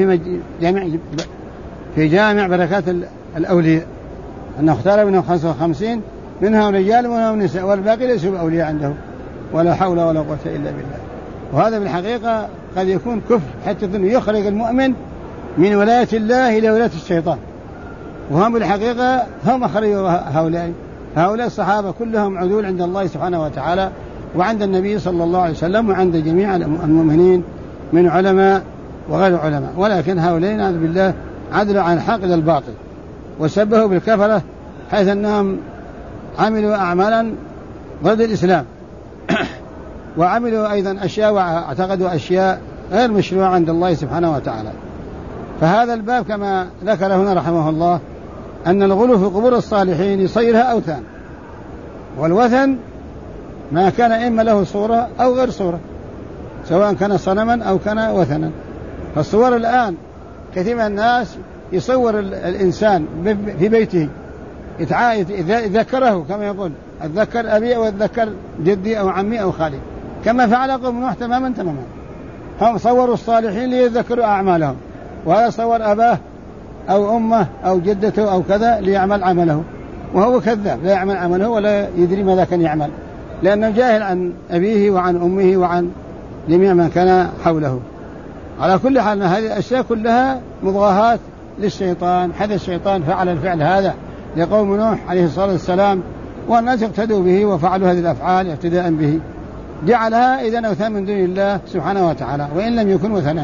في جامع بركات الأولياء أنه اختار منهم 55 منهم رجال ومنهم نساء والباقي ليسوا بأولياء عندهم، ولا حول ولا قوة إلا بالله. وهذا بالحقيقة قد يكون كفر حتى أنه يخرج المؤمن من ولاية الله إلى ولاية الشيطان، وهم بالحقيقة هم أخرجوا هؤلاء الصحابة كلهم عدول عند الله سبحانه وتعالى وعند النبي صلى الله عليه وسلم وعند جميع المؤمنين من علماء وغير علماء. ولكن هؤلاء نعوذ بالله عدلوا عن الحق إلى الباطل وسبهوا بالكفرة، حيث أنهم عملوا أعمالا ضد الإسلام وعملوا أيضا أشياء واعتقدوا أشياء غير مشروعة عند الله سبحانه وتعالى. فهذا الباب كما ذكر هنا رحمه الله أن الغلو في قبور الصالحين يصيرها أوثان، والوثن ما كان إما له صورة أو غير صورة، سواء كان صنما أو كان وثنا. فالصور الآن كثير من الناس يصور الإنسان في بيته يذكره كما يقول أتذكر أبي أو أتذكر جدي أو عمي أو خالي، كما فعل قوم نوح تماما. هم صوروا الصالحين ليذكروا أعمالهم، وهذا صور أباه أو أمه أو جدته أو كذا ليعمل عمله، وهو كذاب لا يعمل عمله ولا يدري ماذا كان يعمل، لأنه جاهل عن أبيه وعن أمه وعن جميع من كان حوله. على كل حال هذه الأشياء كلها مضاهاة للشيطان، حتى الشيطان فعل الفعل هذا لقوم نوح عليه الصلاة والسلام، والناس اقتدوا به وفعلوا هذه الأفعال اقتداء به، جعلها إذن أوثان من دون الله سبحانه وتعالى وإن لم يكن وثنان.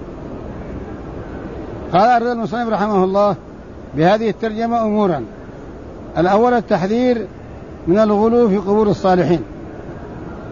قال أرد المصنف رحمه الله بهذه الترجمة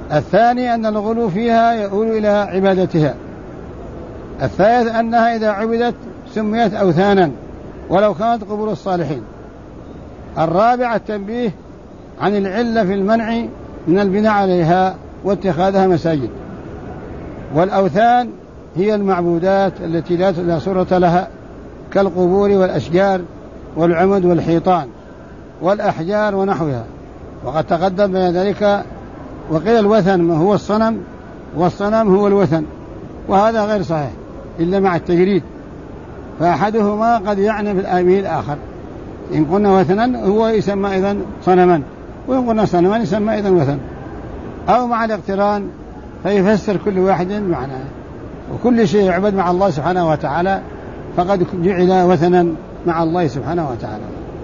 الثاني أن الغلو فيها يؤول إلى عبادتها. الثالث أنها إذا عبدت سميت أوثانا ولو كانت قبور الصالحين. الرابع التنبيه عن العلة في المنع من البناء عليها واتخاذها مساجد. والأوثان هي المعبودات التي لا صورة لها كالقبور والأشجار والعمد والحيطان والأحجار ونحوها. وقد تقدم بين ذلك وقيل الوثن ما هو الصنم والصنم هو الوثن، وهذا غير صحيح إلا مع التجريد، فأحدهما قد يعني بالآمين الآخر. إن قلنا وثنا هو يسمى أيضا صنما، وإن قلنا صنما يسمى أيضا وثن، أو مع الاقتران فيفسر كل واحد معناه. وكل شيء يعبد مع الله سبحانه وتعالى فقد جعل وثنا مع الله سبحانه وتعالى.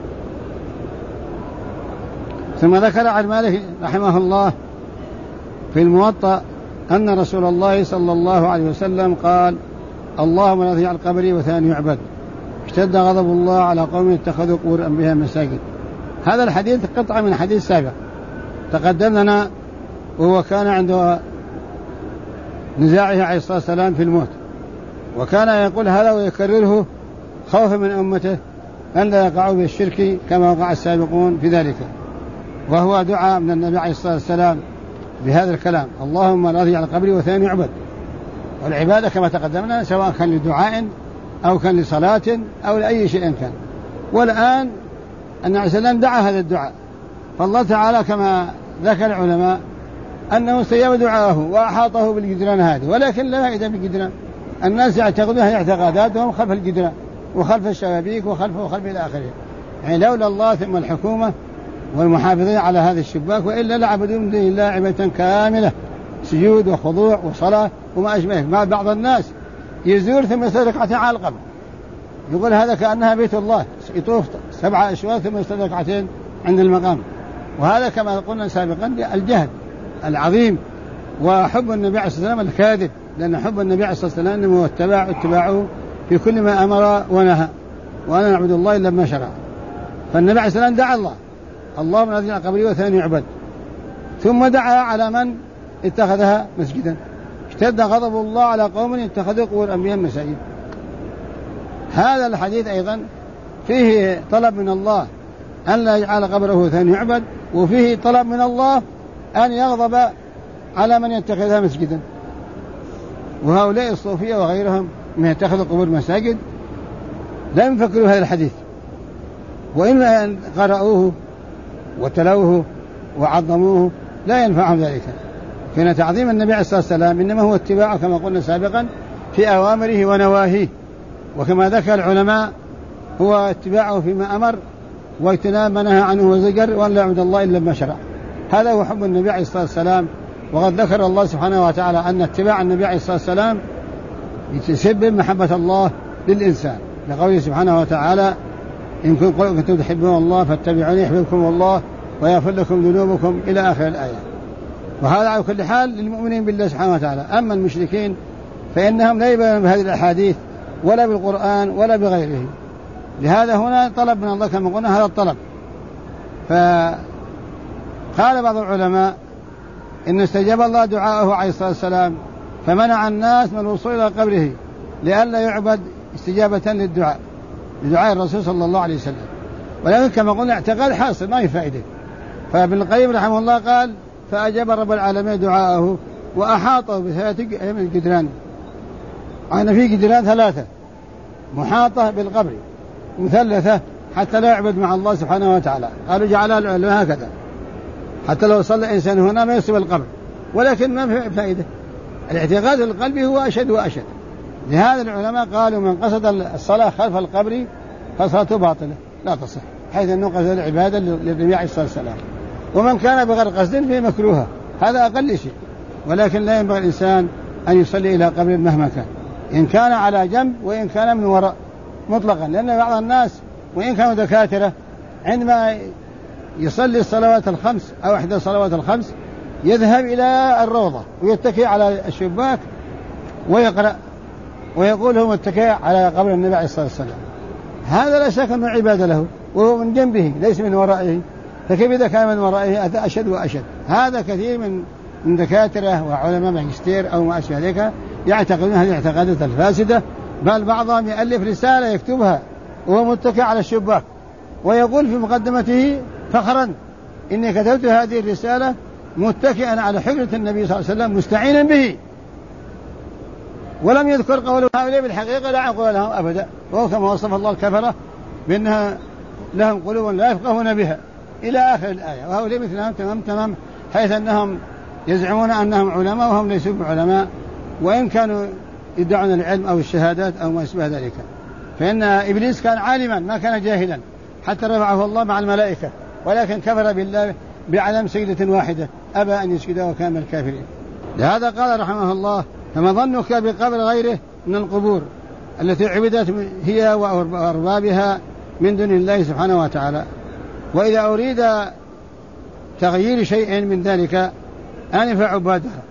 ثم ذكر عن مالك رحمه الله في الموطأ أن رسول الله صلى الله عليه وسلم قال: اللهم لا تجعل قبري وثنا يعبد، اشتد غضب الله على قوم اتخذوا قبور أنبياء مساجد. هذا الحديث قطعة من حديث سابق تقدم لنا، وهو كان عند نزاعه عليه الصلاة والسلام في الموت، وكان يقول هذا ويكرره خوفا من أمته أن لا يقعوا بالشرك كما وقع السابقون في ذلك. وهو دعاء من النبي عليه الصلاة والسلام بهذا الكلام: اللهم لا تجعل قبري وثنا يعبد. والعبادة كما تقدمنا سواء كان لدعاء أو كان لصلاة أو لأي شيء كان. والآن النبي عليه السلام دعا هذا الدعاء، فالله تعالى كما ذكر العلماء أنه استجاب دعاءه وأحاطه بالجدران هذه، ولكن لا فائدة بالجدران. الناس يعتقدونها اعتقاداتهم خلف الجدران وخلف الشبابيك وخلف إلى آخره. يعني لولا الله ثم الحكومة والمحافظين على هذا الشباك، وإلا لعبدوا من دون الله عبادة كاملة، سجود وخضوع وصلاة وما أشبه. مع بعض الناس يزور ثم يصلي ركعتين على القبر، يقول هذا كأنها بيت الله، يطوف 7 أشواط ثم يصلي ركعتين عند المقام. وهذا كما قلنا سابقا الجهل العظيم وحب النبي عليه الصلاة والسلام الكاذب، لأن حب النبي عليه الصلاة والسلام هو اتباعه في كل ما أمر ونهى، وأنا نعبد الله إلا ما شرع. فالنبي عليه الصلاة والسلام دعا الله: اللهم لا تجعل قبري وثنا يعبد، ثم دعا على من اتخذها مسجدا: اشتد غضب الله على قوم اتخذوا قبور أنبياء مساجد. هذا الحديث أيضا فيه طلب من الله أن لا يجعل قبره وثنا يعبد، وفيه طلب من الله أن يغضب على من يتخذها مسجدا. وهؤلاء الصوفية وغيرهم من يتخذوا قبور مساجد لا يفكروا هذا الحديث، وإن قرأوه وتلوه وعظموه لا ينفعهم ذلك. فإن تعظيم النبي عليه الصلاة والسلام إنما هو اتباعه كما قلنا سابقا في أوامره ونواهيه، وكما ذكر العلماء هو اتباعه فيما أمر واجتناب ما نهى عنه وزجر، وأن لا يعبد الله إلا ما شرع. هذا هو حب النبي عليه الصلاة والسلام. وقد ذكر الله سبحانه وتعالى أن اتباع النبي عليه الصلاة والسلام يتسبب محبة الله للإنسان، لقوله سبحانه وتعالى: إن كنتم تحبون الله فاتبعوني يحببكم الله ويغفر لكم ذنوبكم إلى آخر الآية. وهذا على كل حال للمؤمنين بالله سبحانه وتعالى. أما المشركين فإنهم لا يؤمنون بهذه الأحاديث ولا بالقرآن ولا بغيره. لهذا هنا طلب من الله كما قلنا هذا الطلب. فقال بعض العلماء إن استجاب الله دعاءه عليه الصلاة والسلام فمنع الناس من الوصول إلى قبره لئلا يعبد استجابة لدعاء الرسول صلى الله عليه وسلم. ولكن كما قلنا اعتقاد حاصل ما هي فائدة. فابن القيم رحمه الله قال: فأجاب رب العالمين دعاءه وأحاطه بثلاثة جدران. أنا في جدران 3 محاطة بالقبر مثلثة حتى لا يعبد مع الله سبحانه وتعالى. قالوا جعلها العلماء هكذا حتى لو صلى إنسان هنا ما يصيب القبر، ولكن ما في فائدة. الاعتقاد القلبي هو أشد وأشد. لهذا العلماء قالوا من قصد الصلاة خلف القبر فصلاته باطلة لا تصح، حيث أنه قصد العبادة للنبي عليه الصلاة والسلام. ومن كان بغير قصد فيه مكروهة، هذا أقل شيء. ولكن لا ينبغي الإنسان أن يصلي إلى قبر مهما كان، إن كان على جنب وإن كان من وراء مطلقا. لأن بعض الناس وإن كانوا دكاترة عندما يصلي الصلوات الخمس أو إحدى الصلوات الخمس يذهب إلى الروضة ويتكئ على الشباك ويقرأ ويقول هو متكئ على قبر النبي عليه الصلاة والسلام. هذا لا شك أنه عبادة له وهو من جنبه ليس من ورائه، فكيف إذا كان من ورائه أشد وأشد. هذا كثير من من دكاترة وعلماء ماجستير أو ما أشبه ذلك يعتقدون هذه الاعتقادات الفاسدة، بل بعضهم يألف رسالة يكتبها وهو متكئ على الشباك ويقول في مقدمته فخرا إني كتبت هذه الرسالة متكئا على حجرة النبي صلى الله عليه وسلم مستعينا به، ولم يذكر قوله هؤلاء بالحقيقة لا عقول لهم أبدا، وهو كما وصف الله الكفرة بأنها لهم قلوب لا يفقهون بها إلى آخر الآية. وهؤلاء مثلهم تمام حيث أنهم يزعمون أنهم علماء وهم ليسوا بعلماء، وإن كانوا يدعون العلم أو الشهادات أو ما يشبه ذلك. فإن إبليس كان عالما ما كان جاهلا حتى رفعه الله مع الملائكة، ولكن كفر بالله بعلم سجدة واحدة أبى أن يسجد وكان من الكافرين. لهذا قال رحمه الله فما ظنك بقبر غيره من القبور التي عبدت هي وأربابها من دون الله سبحانه وتعالى. وإذا أريد تغيير شيء من ذلك أنف عبادها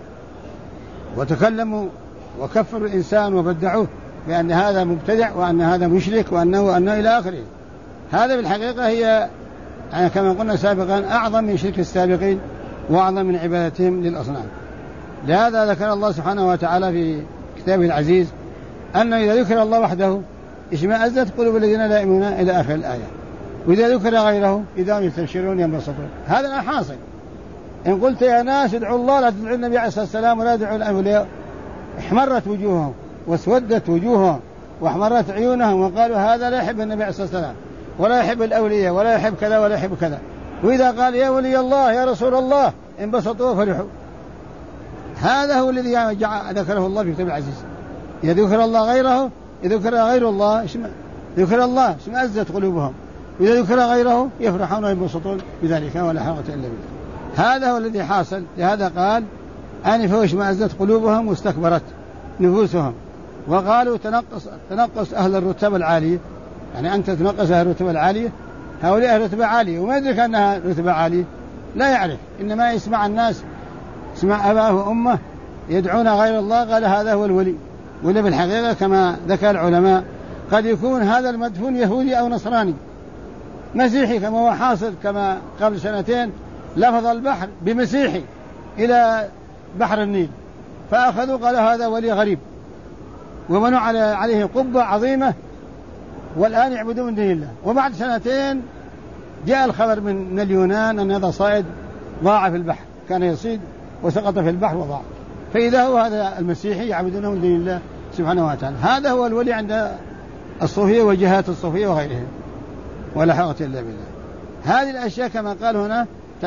وتكلموا وكفروا الإنسان وبدعوه بأن هذا مبتدع وأن هذا مشرك وأنه إلى آخره. هذا بالحقيقة هي يعني كما قلنا سابقا أعظم من شرك السابقين وأعظم من عبادتهم للأصنام. لهذا ذكر الله سبحانه وتعالى في كتابه العزيز أنه إذا ذكر الله وحده اشمأزت قلوب الذين لا يؤمنون إلى آخر الآية، وإذا ذكر غيره إذا هم يستبشرون ينبسطون. هذا الحاصل. إن قلت يا ناس ادعوا الله لا تدعوا النبي عليه الصلاة والسلام ولا تدعوا الأولياء احمرت وجوههم واسودت وجوههم واحمرت عيونهم وقالوا هذا لا يحب النبي عليه الصلاة والسلام ولا يحب الأولياء ولا يحب كذا ولا يحب كذا. وإذا قال يا ولي الله يا رسول الله انبسطوا وفرحوا. هذا هو الذي ذكره الله في كتاب العزيز. إذا ذكر الله غيره إذا ذكر غير الله ذكر الله اشمأزت قلوبهم، وإذا ذكر غيره يفرحون وينبسطون بذلك ولا حرج إلا بالله. هذا هو الذي حاصل. لهذا قال آنفا اشمأزت قلوبهم واستكبرت نفوسهم وقالوا تنقص أهل الرتب العالية. يعني أنت تنقص أهل الرتب العالية، هؤلاء رتبة عالية وما يدرك أنها رتبة عالية، لا يعرف، إنما يسمع الناس يسمع أباه وأمه يدعون غير الله قال هذا هو الولي. ولا بالحقيقة كما ذكر العلماء قد يكون هذا المدفون يهودي أو نصراني مسيحي كما هو حاصل. كما قبل سنتين لفظ البحر بمسيحي إلى بحر النيل فأخذوا قال هذا ولي غريب ومنوا عليه قبة عظيمة والآن يعبدون من دون الله. وبعد سنتين جاء الخبر من اليونان أن هذا صائد ضاع في البحر، كان يصيد وسقط في البحر وضاع، فإذا هو هذا المسيحي يعبدونه من دون الله سبحانه وتعالى. هذا هو الولي عند الصوفية وجهات الصوفية وغيرهم ولا حقة إلا بالله. هذه الأشياء كما قال هنا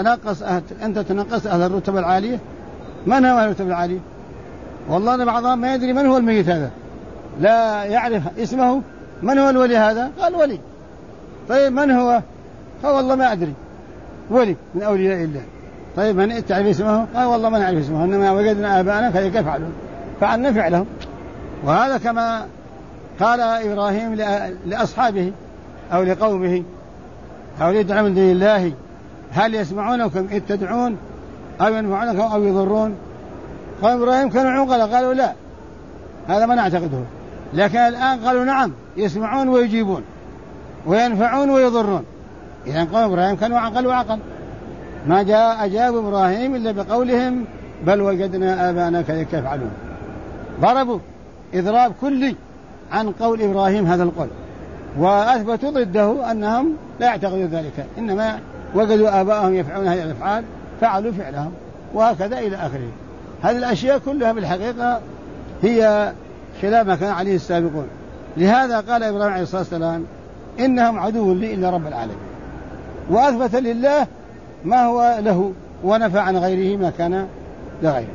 أنت تنقص أهل الرتبة العالية. من هو أهل الرتبة العالية؟ والله أن بعضهم ما يدري من هو الميت هذا، لا يعرف اسمه. من هو الولي هذا؟ قال ولي. طيب من هو؟ قال والله ما أدري، ولي من أولياء الله. طيب من تعرف اسمه؟ قال والله ما نعرف اسمه، إنما وجدنا آباءنا كذلك يفعلون فعلنا فعلهم. وهذا كما قال إبراهيم لأصحابه أو لقومه هؤلاء يدعون من دون الله هل يسمعونكم إذ تدعون أو ينفعونكم أو يضرون؟ قال إبراهيم كانوا عقلا قالوا لا هذا ما نعتقده، لكن الآن قالوا نعم يسمعون ويجيبون وينفعون ويضرون. إذن قال إبراهيم كانوا عقل ما جاء أجاب إبراهيم إلا بقولهم بل وجدنا آباءنا كذلك يفعلون. ضربوا إضراب كلي عن قول إبراهيم هذا القول، وأثبتوا ضده أنهم لا يعتقدون ذلك، إنما وجدوا آباءهم يفعلون هذه الأفعال فعلوا فعلهم وهكذا إلى آخره. هذه الأشياء كلها بالحقيقة هي خلاف ما كان عليه السابقون. لهذا قال إبراهيم عليه الصلاة والسلام إنهم عدو لي إلا رب العالمين، وأثبت لله ما هو له ونفى عن غيره ما كان لغيره.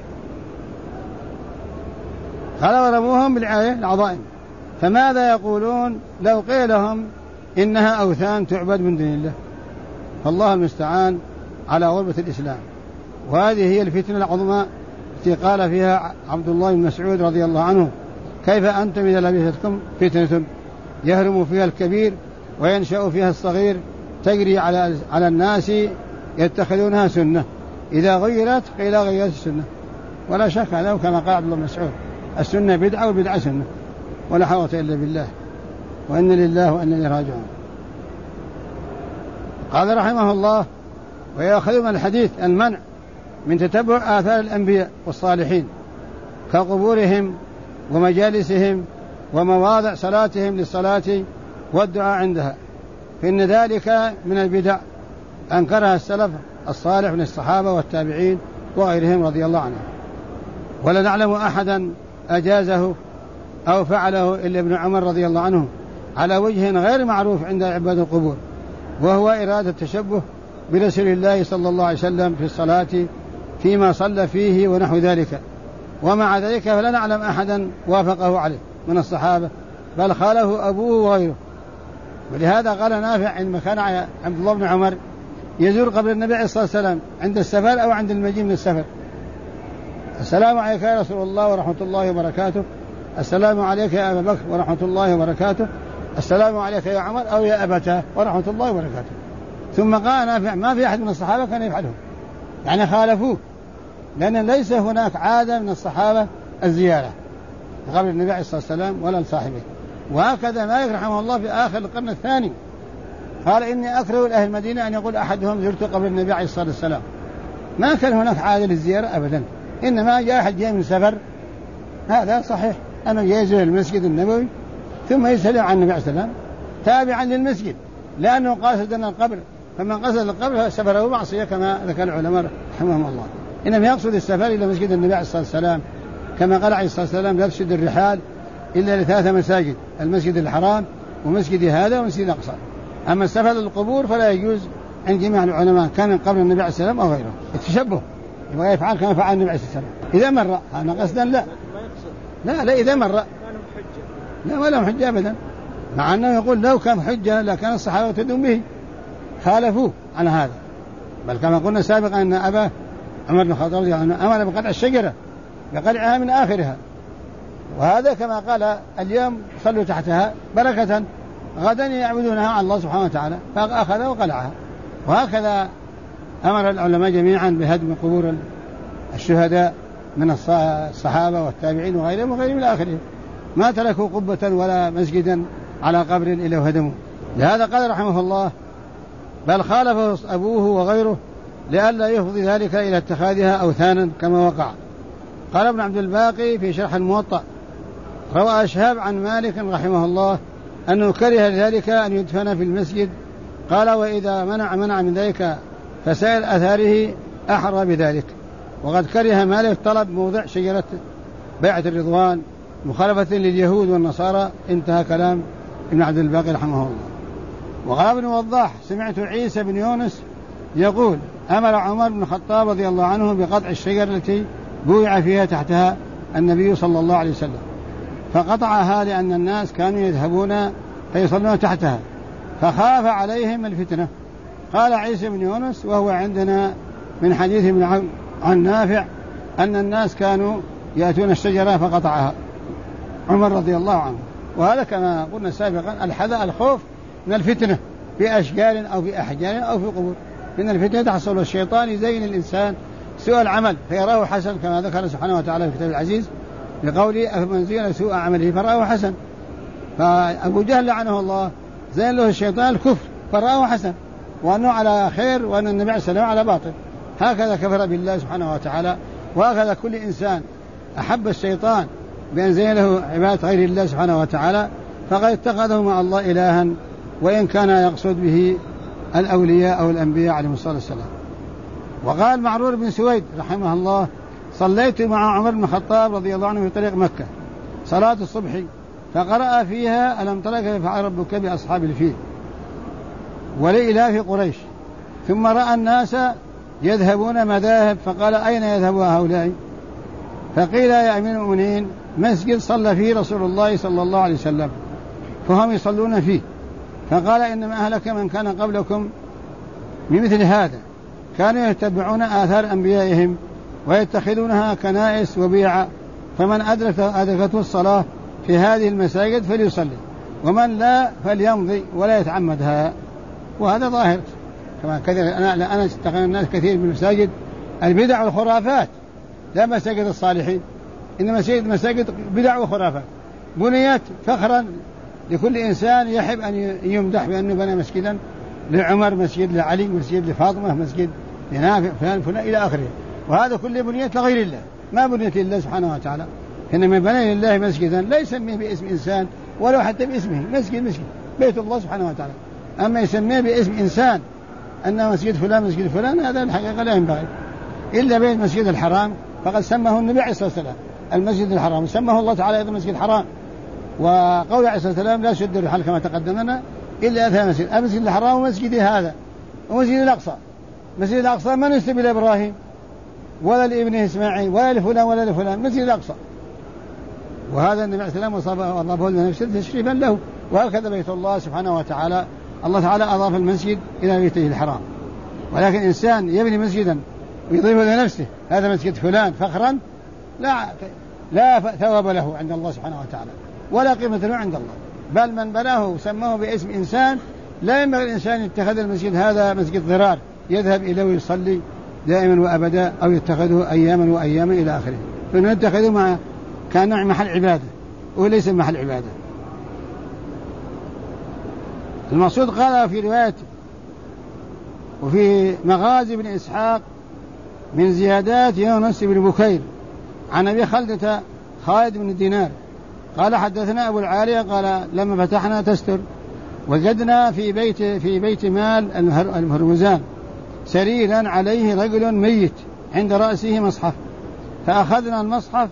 قال ورموهم بالآية العظائم فماذا يقولون لو قيل لهم إنها أوثان تعبد من دون الله؟ فالله المستعان على غربة الإسلام. وهذه هي الفتنة العظمى التي قال فيها عبد الله بن مسعود رضي الله عنه كيف أنتم إذا لبثتكم فتنة يهرم فيها الكبير وينشأ فيها الصغير تجري على الناس يتخذونها سنة إذا غيرت قيل غيرت السنة. ولا شك له كما قال عبد الله بن مسعود السنة بدعة والبدعة سنة ولا حول إلا بالله وإن لله وإن إليه راجعون. قال رحمه الله ويأخذ من الحديث المنع من تتبع آثار الأنبياء والصالحين كقبورهم ومجالسهم ومواضع صلاتهم للصلاة والدعاء عندها، فإن ذلك من البدع أنكرها السلف الصالح من الصحابة والتابعين وغيرهم رضي الله عنهم. ولا نعلم أحدا أجازه أو فعله إلا ابن عمر رضي الله عنه على وجه غير معروف عند عباد القبور، وهو إرادة التشبه برسول الله صلى الله عليه وسلم في الصلاة فيما صلى فيه ونحو ذلك. ومع ذلك فلا نعلم أحدا وافقه عليه من الصحابة، بل خاله أبوه وغيره. ولهذا قال نافع عندما كان عبد الله بن عمر يزور قبر النبي عليه الصلاة والسلام عند السفر أو عند المجيء من السفر: السلام عليك يا رسول الله ورحمة الله وبركاته، السلام عليك يا أبا بكر ورحمة الله وبركاته، السلام عليك يا عمر أو يا أبتاه ورحمة الله وبركاته. ثم قال نافع: ما في أحد من الصحابة كان يفعله، يعني خالفوه، لأن ليس هناك عادة من الصحابة الزيارة قبل النبي عليه الصلاة والسلام ولا لصاحبه. وهكذا مالك رحمه الله في آخر القرن الثاني قال: إني أكره لأهل المدينة أن يقول أحدهم زرت قبر النبي عليه الصلاة والسلام. ما كان هناك عادة للزيارة أبدا، إنما جاء أحد جاء من سفر، هذا صحيح أنه يزور المسجد النبوي ثم يسلم عن النبي عليه الصلاة والسلام تابعا للمسجد، لأنه قاصد القبر، فمن قصد القبر سفره معصية كما ذكر العلماء رحمهم الله. إنما يقصد السفر إلى مسجد النبي عليه الصلاة والسلام، كما قال عليه الصلاة والسلام: لا تشد الرحال إلا ل3 مساجد: المسجد الحرام ومسجد هذا ومسجد الأقصى. أما السفر للقبور فلا يجوز عند جميع العلماء، كان قبل النبي عليه الصلاة والسلام أو غيره. التشبه يبغى يفعل كما فعل النبي عليه الصلاة والسلام إذا مر، أنا قصدا لا إذا مر لا ولا حجة أبدا، مع أنه يقول لو كان حجة لكان الصحابة يقتدون به، خالفوه عن هذا. بل كما قلنا سابقا أن أبا عمر بن الخطاب أمر بقطع الشجرة بقلعها من آخرها، وهذا كما قال: اليوم صلوا تحتها بركة، غدا يعبدونها على الله سبحانه وتعالى، فأخذ وقلعها. وهكذا أمر العلماء جميعا بهدم قبور الشهداء من الصحابة والتابعين وغيرهم إلى آخره، ما تركوا قبة ولا مسجدا على قبر إلا وهدموه. لهذا قال رحمه الله: بل خالفه أبوه وغيره لئلا يفضي ذلك إلى اتخاذها أوثانا كما وقع. قال ابن عبد الباقي في شرح الموطأ: روى شهاب عن مالك رحمه الله أنه كره ذلك أن يدفن في المسجد، قال: وإذا منع من ذلك فسائر أثاره أحرى بذلك. وقد كره مالك طلب موضع شجرة بيعة الرضوان مخالفة لليهود والنصارى. انتهى كلام ابن عبد الباقي رحمه الله. وقال ابن وضاح: سمعت عيسى بن يونس يقول: أمر عمر بن الخطاب رضي الله عنه بقطع الشجرة التي بويع فيها تحتها النبي صلى الله عليه وسلم، فقطعها لأن الناس كانوا يذهبون فيصلون تحتها فخاف عليهم الفتنة. قال عيسى بن يونس: وهو عندنا من حديث ابن عن نافع أن الناس كانوا يأتون الشجرة فقطعها عمر رضي الله عنه. وهذا كما قلنا سابقا الحذاء الخوف من الفتنة في أشجار أو في أحجار أو في قبور، إن الفتنة تحصل الشيطان يزين الإنسان سوء العمل فيراه حسن، كما ذكر سبحانه وتعالى في الكتاب العزيز بقوله: أفمن زين سوء عمله فرآه حسن. فأبو جهل لعنه الله زين له الشيطان الكفر فرآه حسن، وأنه على خير وأن النبي عليه السلام على باطل. هكذا كفر بالله سبحانه وتعالى. وهكذا كل إنسان أحب الشيطان بأن زين له عبادة غير الله سبحانه وتعالى فقد اتخذه مع الله إلها، وإن كان يقصد به الأولياء أو الأنبياء عليهم الصلاة والسلام. وقال معرور بن سويد رحمه الله: صليت مع عمر بن الخطاب رضي الله عنه في طريق مكة صلاة الصبح فقرأ فيها: ألم تر كيف فعل ربك بأصحاب الفيل ولإلاف قريش. ثم رأى الناس يذهبون مذاهب فقال: أين يذهب هؤلاء؟ فقيل: يا أمير المؤمنين مسجد صلى فيه رسول الله صلى الله عليه وسلم فهم يصلون فيه. فقال: إنما أهلك من كان قبلكم بمثل هذا، كانوا يتبعون آثار أنبيائهم ويتخذونها كنائس وبيعا، فمن أدركته الصلاة في هذه المساجد فليصلي، ومن لا فليمضي ولا يتعمدها. وهذا ظاهر كما كثير. أنا استقل الناس كثير من المساجد البدع والخرافات، لا مساجد الصالحين، إنما مساجد بدع وخرافات بنيت فخرا لكل إنسان يحب أن يمدح بأنه بنى مسجدا لعمر، مسجد لعلي، مسجد لفاطمة، مسجد لنافع فلان إلى آخره. وهذا كله بنية لغير الله، ما بنية الله سبحانه وتعالى. إنما بنى لله مسجدا لا يسميه باسم إنسان ولو حتى باسمه مسجد بيت الله سبحانه وتعالى. أما يسميه باسم إنسان أنه مسجد فلان مسجد فلان، هذا الحقيقة لا ينبغي. إلا بين المسجد الحرام فقد سماه النبي عليه الصلاة والسلام المسجد الحرام، سماه الله تعالى أيضا مسجد حرام. وقول عليه الصلاة والسلام لا شد الرحال كما تقدم لنا إلا أثناء مسجد المسجد الحرام ومسجد هذا ومسجد الأقصى. مسجد الأقصى ما نسب إلى إبراهيم ولا لابنه إسماعيل ولا لفلان ولا لفلان، مسجد الأقصى. وهذا النبي عليه الصلاة والسلام وأضافه لنفسه تشريفا له. وهكذا بيت الله سبحانه وتعالى، الله تعالى أضاف المسجد إلى بيته الحرام. ولكن إنسان يبني مسجدا ويضيفه لنفسه هذا مسجد فلان فخرا، لا ثواب له عند الله سبحانه وتعالى ولا قيمة له عند الله. بل من بناه وسماه باسم إنسان لا ينبغي الإنسان يتخذ المسجد هذا مسجد ضرار يذهب إليه ويصلي دائما وأبدا، أو يتخذه أياما وأياما إلى آخره، فإنه يتخذه كان محل عبادة وهو ليس محل عبادة. المقصود قال في رواية وفي مغازي بن إسحاق من زيادات يونس بن بكير عن أبي خلدة خالد بن دينار قال حدثنا أبو العالية قال لما فتحنا تستر وجدنا في بيت مال المهرمزان سريرا عليه رجل ميت عند رأسه مصحف، فأخذنا المصحف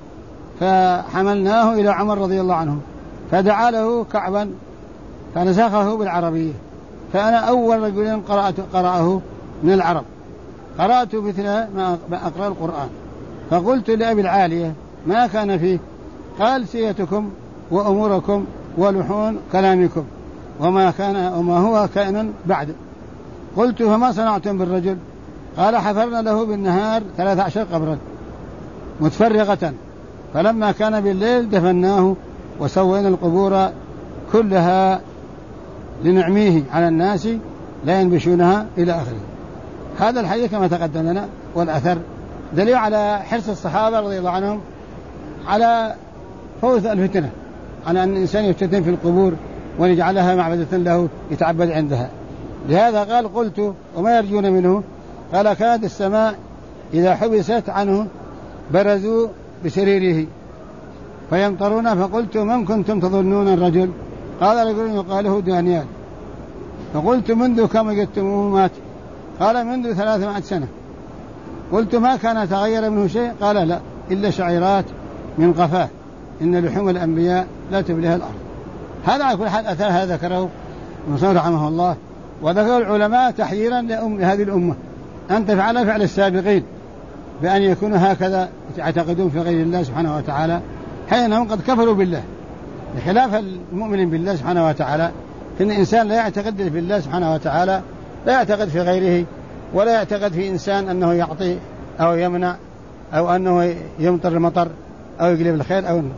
فحملناه إلى عمر رضي الله عنه فدعا له كعبا فنسخه بالعربية، فأنا أول رجل قرأه من العرب، قرأت مثل ما أقرأ القرآن. فقلت لأبي العالية ما كان فيه؟ قال سيتكم وأموركم ولحون كلامكم وما هو كائن بعد. قلت فما صنعتم بالرجل؟ قال حفرنا له بالنهار 13 قبرا متفرقة، فلما كان بالليل دفناه وسوينا القبور كلها لنعميه على الناس لا ينبشونها إلى آخره. هذا الحديث كما تقدم لنا والأثر دليل على حرص الصحابة رضي الله عنهم على فوز الفتنة، على أن الإنسان يفتتن في القبور ونجعلها معبدة له يتعبد عندها. لهذا قال قلت وما يرجون منه؟ قال كانت السماء إذا حبست عنه برزوا بسريره فيمطرون، فقلت من كنتم تظنون الرجل؟ قال رجل يقال له دانيال. فقلت منذ كم وجدتموه مات؟ قال منذ 300 سنة. قلت ما كان تغير منه شيء؟ قال لا إلا شعيرات من قفاه، إن لحوم الأنبياء لا تبليها الأرض. هذا على كل حال أثر هذا ذكره المصنف رحمه الله، وذكر العلماء تحذيرا لهذه الأمة أن تفعل فعل السابقين بأن يكونوا هكذا يعتقدون في غير الله سبحانه وتعالى، حين أنهم قد كفروا بالله، بخلاف المؤمن بالله سبحانه وتعالى. فإن الإنسان لا يعتقد في الله سبحانه وتعالى، لا يعتقد في غيره، ولا يعتقد في إنسان أنه يعطي أو يمنع أو أنه يمطر المطر أو يقلب الخير أو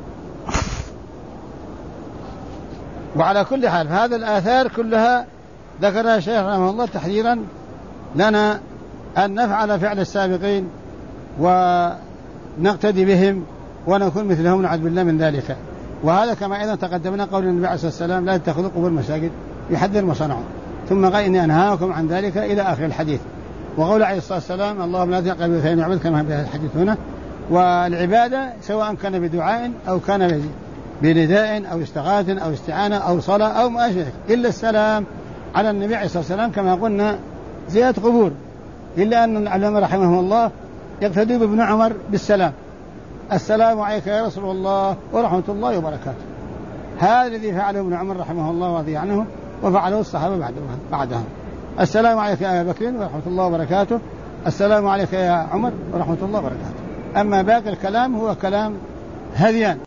وعلى كل حال فهذه الآثار كلها ذكرها الشيخ رحمه الله تحذيرا لنا أن نفعل فعل السابقين ونقتدي بهم ونكون مثلهم نعوذ بالله من ذلك. وهذا كما أيضا تقدمنا قول النبي عليه الصلاة والسلام لا تتخذوا قبور مساجد يحذر ما صنعوا، ثم قال إني أنهاكم عن ذلك إلى آخر الحديث. وقول عليه الصلاة والسلام اللهم لا تقبل بثاني عبد كما في الحديث هنا. والعبادة سواء كان بدعاء أو كان بنداء أو استغاثة أو استعانة أو صلاة أو ما أشبه، إلا السلام على النبي عليه الصلاة والسلام كما قلنا زيادة قبور، إلا أن العلماء رحمهم الله يقتدوا بابن عمر بالسلام، السلام عليك يا رسول الله ورحمة الله وبركاته. هذا الذي فعله ابن عمر رحمه الله ورضي عنه وفعله الصحابة بعدهم. السلام عليك يا أبا بكر ورحمة الله وبركاته، السلام عليك يا عمر ورحمة الله وبركاته. أما باقي الكلام هو كلام هذيان.